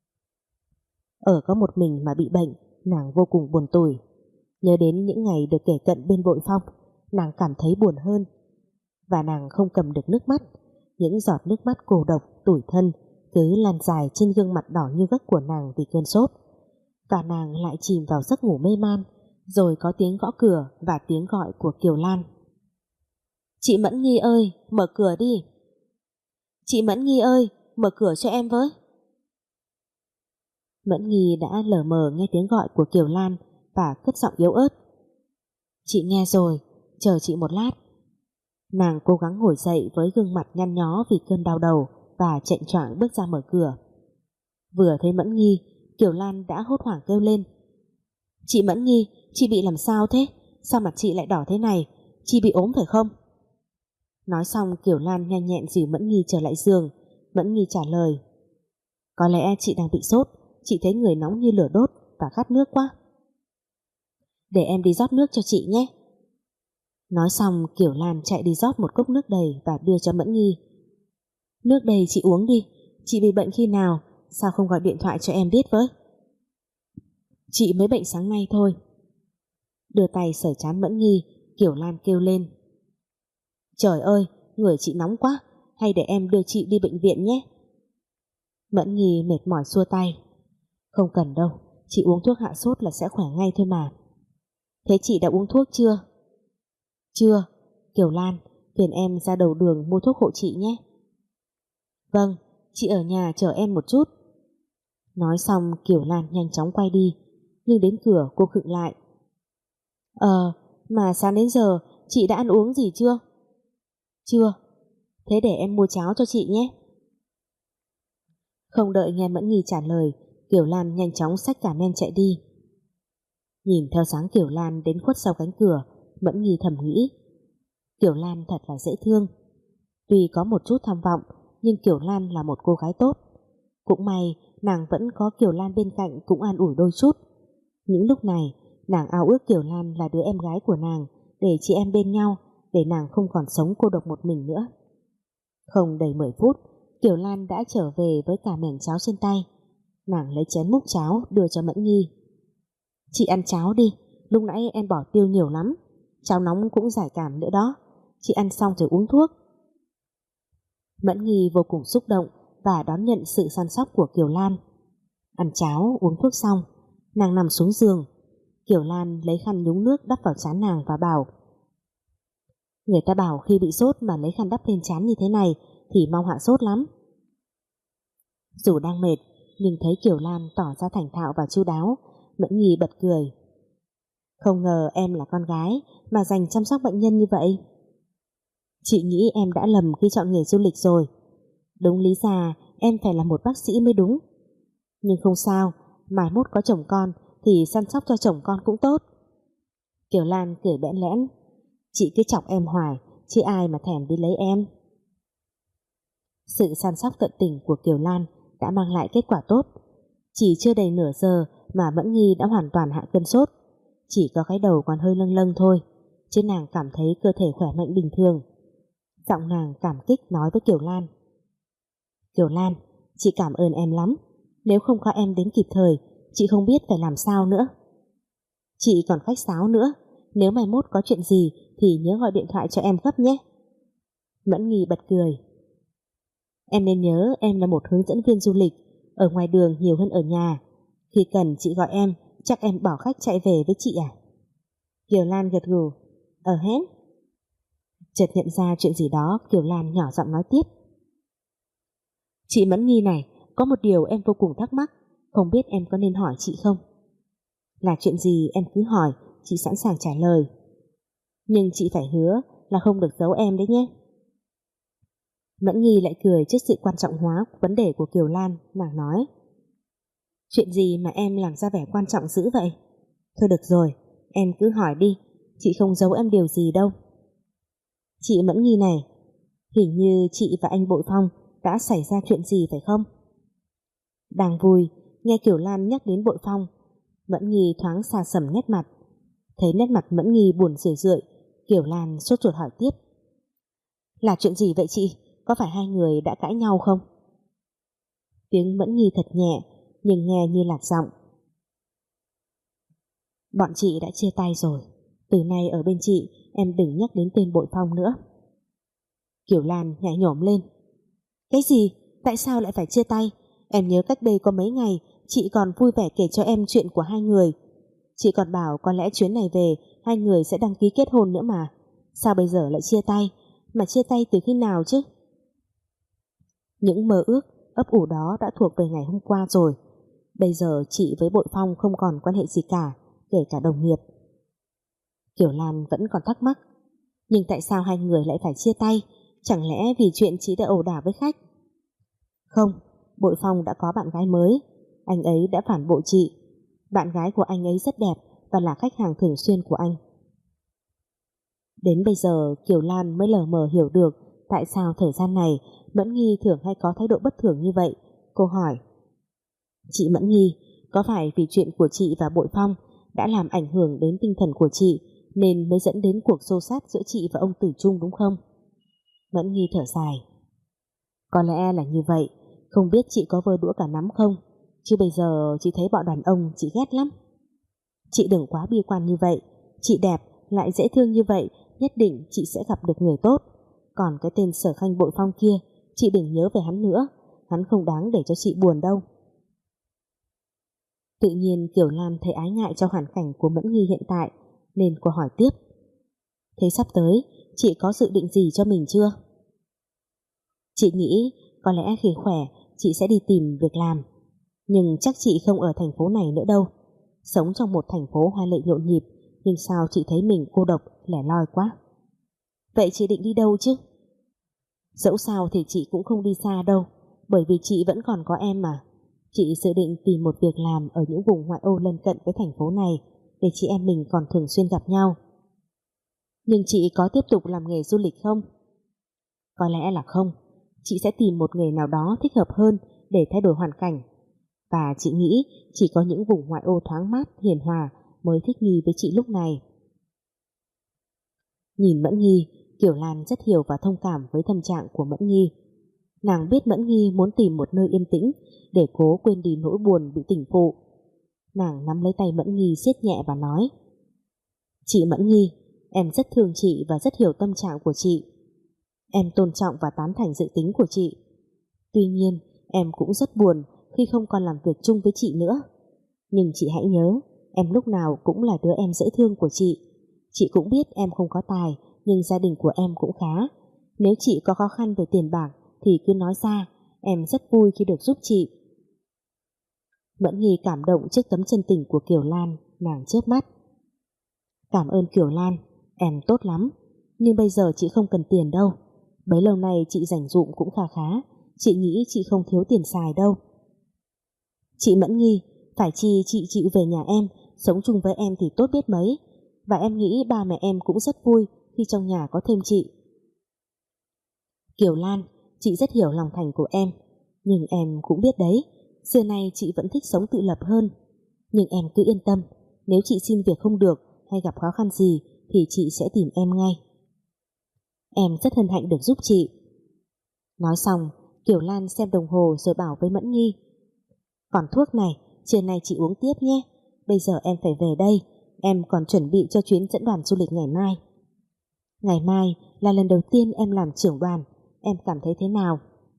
Ở có một mình mà bị bệnh, nàng vô cùng buồn tủi. Nhớ đến những ngày được kể cận bên Bội Phong, nàng cảm thấy buồn hơn. Và nàng không cầm được nước mắt. Những giọt nước mắt cô độc, tủi thân cứ lan dài trên gương mặt đỏ như gấc của nàng vì cơn sốt. Và nàng lại chìm vào giấc ngủ mê man. Rồi có tiếng gõ cửa và tiếng gọi của Kiều Lan: "Chị Mẫn Nghi ơi, mở cửa đi. Chị Mẫn Nghi ơi, mở cửa cho em với." Mẫn Nghi đã lờ mờ nghe tiếng gọi của Kiều Lan và cất giọng yếu ớt: "Chị nghe rồi, chờ chị một lát." Nàng cố gắng ngồi dậy với gương mặt nhăn nhó vì cơn đau đầu và chệch choạng bước ra mở cửa. Vừa thấy Mẫn Nghi, Kiều Lan đã hốt hoảng kêu lên: "Chị Mẫn Nghi, chị bị làm sao thế? Sao mặt chị lại đỏ thế này? Chị bị ốm phải không?" Nói xong Kiều Lan nhanh nhẹn dìu Mẫn Nghi trở lại giường. Mẫn Nghi trả lời: "Có lẽ chị đang bị sốt, chị thấy người nóng như lửa đốt và khát nước quá. Để em đi rót nước cho chị nhé." Nói xong Kiều Lan chạy đi rót một cốc nước đầy và đưa cho Mẫn Nghi. "Nước đầy chị uống đi, chị bị bệnh khi nào, sao không gọi điện thoại cho em biết với?" "Chị mới bệnh sáng nay thôi." Đưa tay sờ trán Mẫn Nghi, Kiều Lan kêu lên: "Trời ơi, người chị nóng quá, hay để em đưa chị đi bệnh viện nhé." Mẫn Nghi mệt mỏi xua tay: "Không cần đâu, chị uống thuốc hạ sốt là sẽ khỏe ngay thôi mà." "Thế chị đã uống thuốc chưa?" "Chưa." "Kiều Lan, phiền em ra đầu đường mua thuốc hộ chị nhé." "Vâng, chị ở nhà chờ em một chút." Nói xong Kiều Lan nhanh chóng quay đi, nhưng đến cửa cô khựng lại. Ờ, mà sáng đến giờ chị đã ăn uống gì chưa? Chưa. Thế để em mua cháo cho chị nhé. Không đợi nghe Mẫn Nghi trả lời, Kiều Lan nhanh chóng xách cả men chạy đi. Nhìn theo dáng Kiều Lan đến khuất sau cánh cửa, Mẫn Nghi thầm nghĩ, Kiều Lan thật là dễ thương. Tuy có một chút tham vọng, nhưng Kiều Lan là một cô gái tốt. Cũng may nàng vẫn có Kiều Lan bên cạnh cũng an ủi đôi chút. Những lúc này nàng ao ước Kiều Lan là đứa em gái của nàng, để chị em bên nhau, để nàng không còn sống cô độc một mình nữa. Không đầy mười phút, Kiều Lan đã trở về với cả mẻng cháo trên tay. Nàng lấy chén múc cháo đưa cho Mẫn Nghi. Chị ăn cháo đi, lúc nãy em bỏ tiêu nhiều lắm. Cháo nóng cũng giải cảm nữa đó. Chị ăn xong rồi uống thuốc. Mẫn Nghi vô cùng xúc động và đón nhận sự săn sóc của Kiều Lan. Ăn cháo uống thuốc xong, nàng nằm xuống giường. Kiều Lan lấy khăn nhúng nước đắp vào trán nàng và bảo, người ta bảo khi bị sốt mà lấy khăn đắp lên trán như thế này thì mau hạ sốt lắm. Dù đang mệt nhưng thấy Kiều Lan tỏ ra thành thạo và chu đáo, Mẫn Nghi bật cười. Không ngờ em là con gái mà dành chăm sóc bệnh nhân như vậy. Chị nghĩ em đã lầm khi chọn nghề du lịch rồi. Đúng lý ra em phải là một bác sĩ mới đúng. Nhưng không sao, mai mốt có chồng con thì săn sóc cho chồng con cũng tốt. Kiều Lan cười bẽn lẽn. Chị cứ chọc em hoài, chứ ai mà thèm đi lấy em. Sự săn sóc tận tình của Kiều Lan đã mang lại kết quả tốt. Chỉ chưa đầy nửa giờ mà Mẫn Nghi đã hoàn toàn hạ cơn sốt. Chỉ có cái đầu còn hơi lâng lâng thôi, chứ nàng cảm thấy cơ thể khỏe mạnh bình thường. Giọng nàng cảm kích nói với Kiều Lan. Kiều Lan, chị cảm ơn em lắm. Nếu không có em đến kịp thời, chị không biết phải làm sao nữa. Chị còn khách sáo nữa, nếu mai mốt có chuyện gì thì nhớ gọi điện thoại cho em gấp nhé. Mẫn Nghi bật cười. Em nên nhớ em là một hướng dẫn viên du lịch, ở ngoài đường nhiều hơn ở nhà. Khi cần chị gọi em, chắc em bỏ khách chạy về với chị à? Kiều Lan gật gù. Ờ hén. Chợt nhận ra chuyện gì đó, Kiều Lan nhỏ giọng nói tiếp. Chị Mẫn Nghi này, có một điều em vô cùng thắc mắc, không biết em có nên hỏi chị không? Là chuyện gì em cứ hỏi, chị sẵn sàng trả lời. Nhưng chị phải hứa là không được giấu em đấy nhé. Mẫn Nghi lại cười trước sự quan trọng hóa của vấn đề của Kiều Lan. Nàng nói, chuyện gì mà em làm ra vẻ quan trọng dữ vậy? Thôi được rồi, em cứ hỏi đi, chị không giấu em điều gì đâu. Chị Mẫn Nghi này, hình như chị và anh Bội Phong đã xảy ra chuyện gì phải không? Đang vui, nghe Kiều Lan nhắc đến Bội Phong, Mẫn Nghi thoáng xa sầm nét mặt. Thấy nét mặt Mẫn Nghi buồn rười rượi, Kiều Lan sốt ruột hỏi tiếp. Là chuyện gì vậy chị? Có phải hai người đã cãi nhau không? Tiếng Mẫn Nghi thật nhẹ, nhưng nghe như lạc giọng. Bọn chị đã chia tay rồi. Từ nay ở bên chị, em đừng nhắc đến tên Bội Phong nữa. Kiều Lan nhảy nhổm lên. Cái gì? Tại sao lại phải chia tay? Em nhớ cách đây có mấy ngày chị còn vui vẻ kể cho em chuyện của hai người. Chị còn bảo có lẽ chuyến này về hai người sẽ đăng ký kết hôn nữa mà. Sao bây giờ lại chia tay? Mà chia tay từ khi nào chứ? Những mơ ước ấp ủ đó đã thuộc về ngày hôm qua rồi. Bây giờ chị với Bội Phong không còn quan hệ gì cả, kể cả đồng nghiệp. Kiều Lan vẫn còn thắc mắc. Nhưng tại sao hai người lại phải chia tay? Chẳng lẽ vì chuyện chị đã ẩu đả với khách? Không, Bội Phong đã có bạn gái mới. Anh ấy đã phản bội chị. Bạn gái của anh ấy rất đẹp và là khách hàng thường xuyên của anh. Đến bây giờ Kiều Lan mới lờ mờ hiểu được tại sao thời gian này Mẫn Nghi thường hay có thái độ bất thường như vậy. Cô hỏi, chị Mẫn Nghi, có phải vì chuyện của chị và Bội Phong đã làm ảnh hưởng đến tinh thần của chị nên mới dẫn đến cuộc xô xát giữa chị và ông Tử Trung đúng không? Mẫn Nghi thở dài. Có lẽ là như vậy. Không biết chị có vơ đũa cả nắm không? Chứ bây giờ chị thấy bọn đàn ông chị ghét lắm. Chị đừng quá bi quan như vậy. Chị đẹp lại dễ thương như vậy, nhất định chị sẽ gặp được người tốt. Còn cái tên Sở Khanh Bội Phong kia, chị đừng nhớ về hắn nữa. Hắn không đáng để cho chị buồn đâu. Tự nhiên Kiều Lan thấy ái ngại cho hoàn cảnh của Mẫn Nghi hiện tại, nên cô hỏi tiếp. Thế sắp tới chị có dự định gì cho mình chưa? Chị nghĩ có lẽ khi khỏe chị sẽ đi tìm việc làm. Nhưng chắc chị không ở thành phố này nữa đâu. Sống trong một thành phố hoa lệ nhộn nhịp, nhưng sao chị thấy mình cô độc, lẻ loi quá. Vậy chị định đi đâu chứ? Dẫu sao thì chị cũng không đi xa đâu, bởi vì chị vẫn còn có em mà. Chị dự định tìm một việc làm ở những vùng ngoại ô lân cận với thành phố này, để chị em mình còn thường xuyên gặp nhau. Nhưng chị có tiếp tục làm nghề du lịch không? Có lẽ là không. Chị sẽ tìm một nghề nào đó thích hợp hơn để thay đổi hoàn cảnh. Và chị nghĩ chỉ có những vùng ngoại ô thoáng mát, hiền hòa mới thích nghi với chị lúc này. Nhìn Mẫn Nghi, Kiều Lan rất hiểu và thông cảm với tâm trạng của Mẫn Nghi. Nàng biết Mẫn Nghi muốn tìm một nơi yên tĩnh để cố quên đi nỗi buồn bị tình phụ. Nàng nắm lấy tay Mẫn Nghi siết nhẹ và nói: Chị Mẫn Nghi, em rất thương chị và rất hiểu tâm trạng của chị. Em tôn trọng và tán thành dự tính của chị. Tuy nhiên, em cũng rất buồn khi không còn làm việc chung với chị nữa. Nhưng chị hãy nhớ, em lúc nào cũng là đứa em dễ thương của chị. Chị cũng biết em không có tài, nhưng gia đình của em cũng khá. Nếu chị có khó khăn về tiền bạc thì cứ nói ra, em rất vui khi được giúp chị. Mẫn Nghi cảm động trước tấm chân tình của Kiều Lan, nàng chớp mắt. Cảm ơn Kiều Lan, em tốt lắm. Nhưng bây giờ chị không cần tiền đâu. Bấy lâu nay chị dành dụm cũng khá khá. Chị nghĩ chị không thiếu tiền xài đâu. Chị Mẫn Nghi, phải chi chị chịu về nhà em, sống chung với em thì tốt biết mấy. Và em nghĩ ba mẹ em cũng rất vui khi trong nhà có thêm chị. Kiều Lan, chị rất hiểu lòng thành của em. Nhưng em cũng biết đấy, xưa nay chị vẫn thích sống tự lập hơn. Nhưng em cứ yên tâm, nếu chị xin việc không được hay gặp khó khăn gì thì chị sẽ tìm em ngay. Em rất hân hạnh được giúp chị. Nói xong, Kiều Lan xem đồng hồ rồi bảo với Mẫn Nghi: Còn thuốc này, trưa nay chị uống tiếp nhé. Bây giờ em phải về đây, em còn chuẩn bị cho chuyến dẫn đoàn du lịch ngày mai. Ngày mai là lần đầu tiên em làm trưởng đoàn, em cảm thấy thế nào?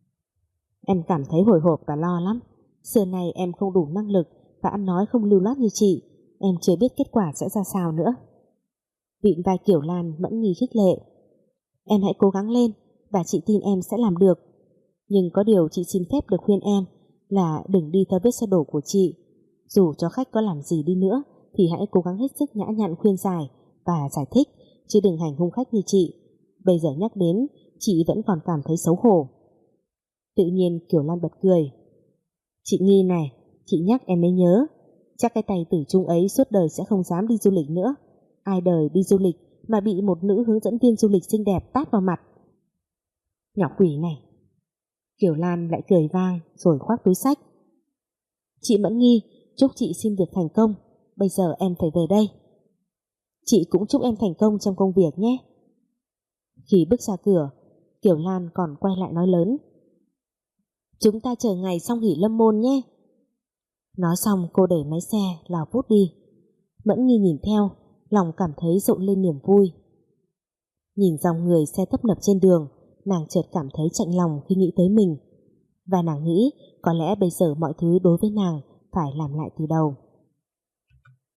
Em cảm thấy hồi hộp và lo lắm. Xưa nay em không đủ năng lực và ăn nói không lưu loát như chị. Em chưa biết kết quả sẽ ra sao nữa. Vịn vai Kiều Lan, Mẫn Nghi khích lệ: Em hãy cố gắng lên và chị tin em sẽ làm được. Nhưng có điều chị xin phép được khuyên em là đừng đi theo vết xe đổ của chị. Dù cho khách có làm gì đi nữa thì hãy cố gắng hết sức nhã nhặn khuyên giải và giải thích, chứ đừng hành hung khách như chị. Bây giờ nhắc đến, chị vẫn còn cảm thấy xấu hổ. Tự nhiên Kiều Lan bật cười: Chị Nghi này, chị nhắc em mới nhớ, chắc cái tay tử trung ấy suốt đời sẽ không dám đi du lịch nữa. Ai đời đi du lịch mà bị một nữ hướng dẫn viên du lịch xinh đẹp tát vào mặt. Nhỏ quỷ này. Kiều Lan lại cười vang rồi khoác túi xách. Chị Mẫn Nghi, chúc chị xin việc thành công. Bây giờ em phải về đây. Chị cũng chúc em thành công trong công việc nhé. Khi bước ra cửa, Kiều Lan còn quay lại nói lớn: Chúng ta chờ ngày xong nghỉ Lâm Môn nhé. Nói xong cô đẩy máy xe lao vút đi. Mẫn Nghi nhìn theo, lòng cảm thấy rộn lên niềm vui. Nhìn dòng người xe tấp nập trên đường, nàng chợt cảm thấy chạnh lòng khi nghĩ tới mình. Và nàng nghĩ có lẽ bây giờ mọi thứ đối với nàng phải làm lại từ đầu.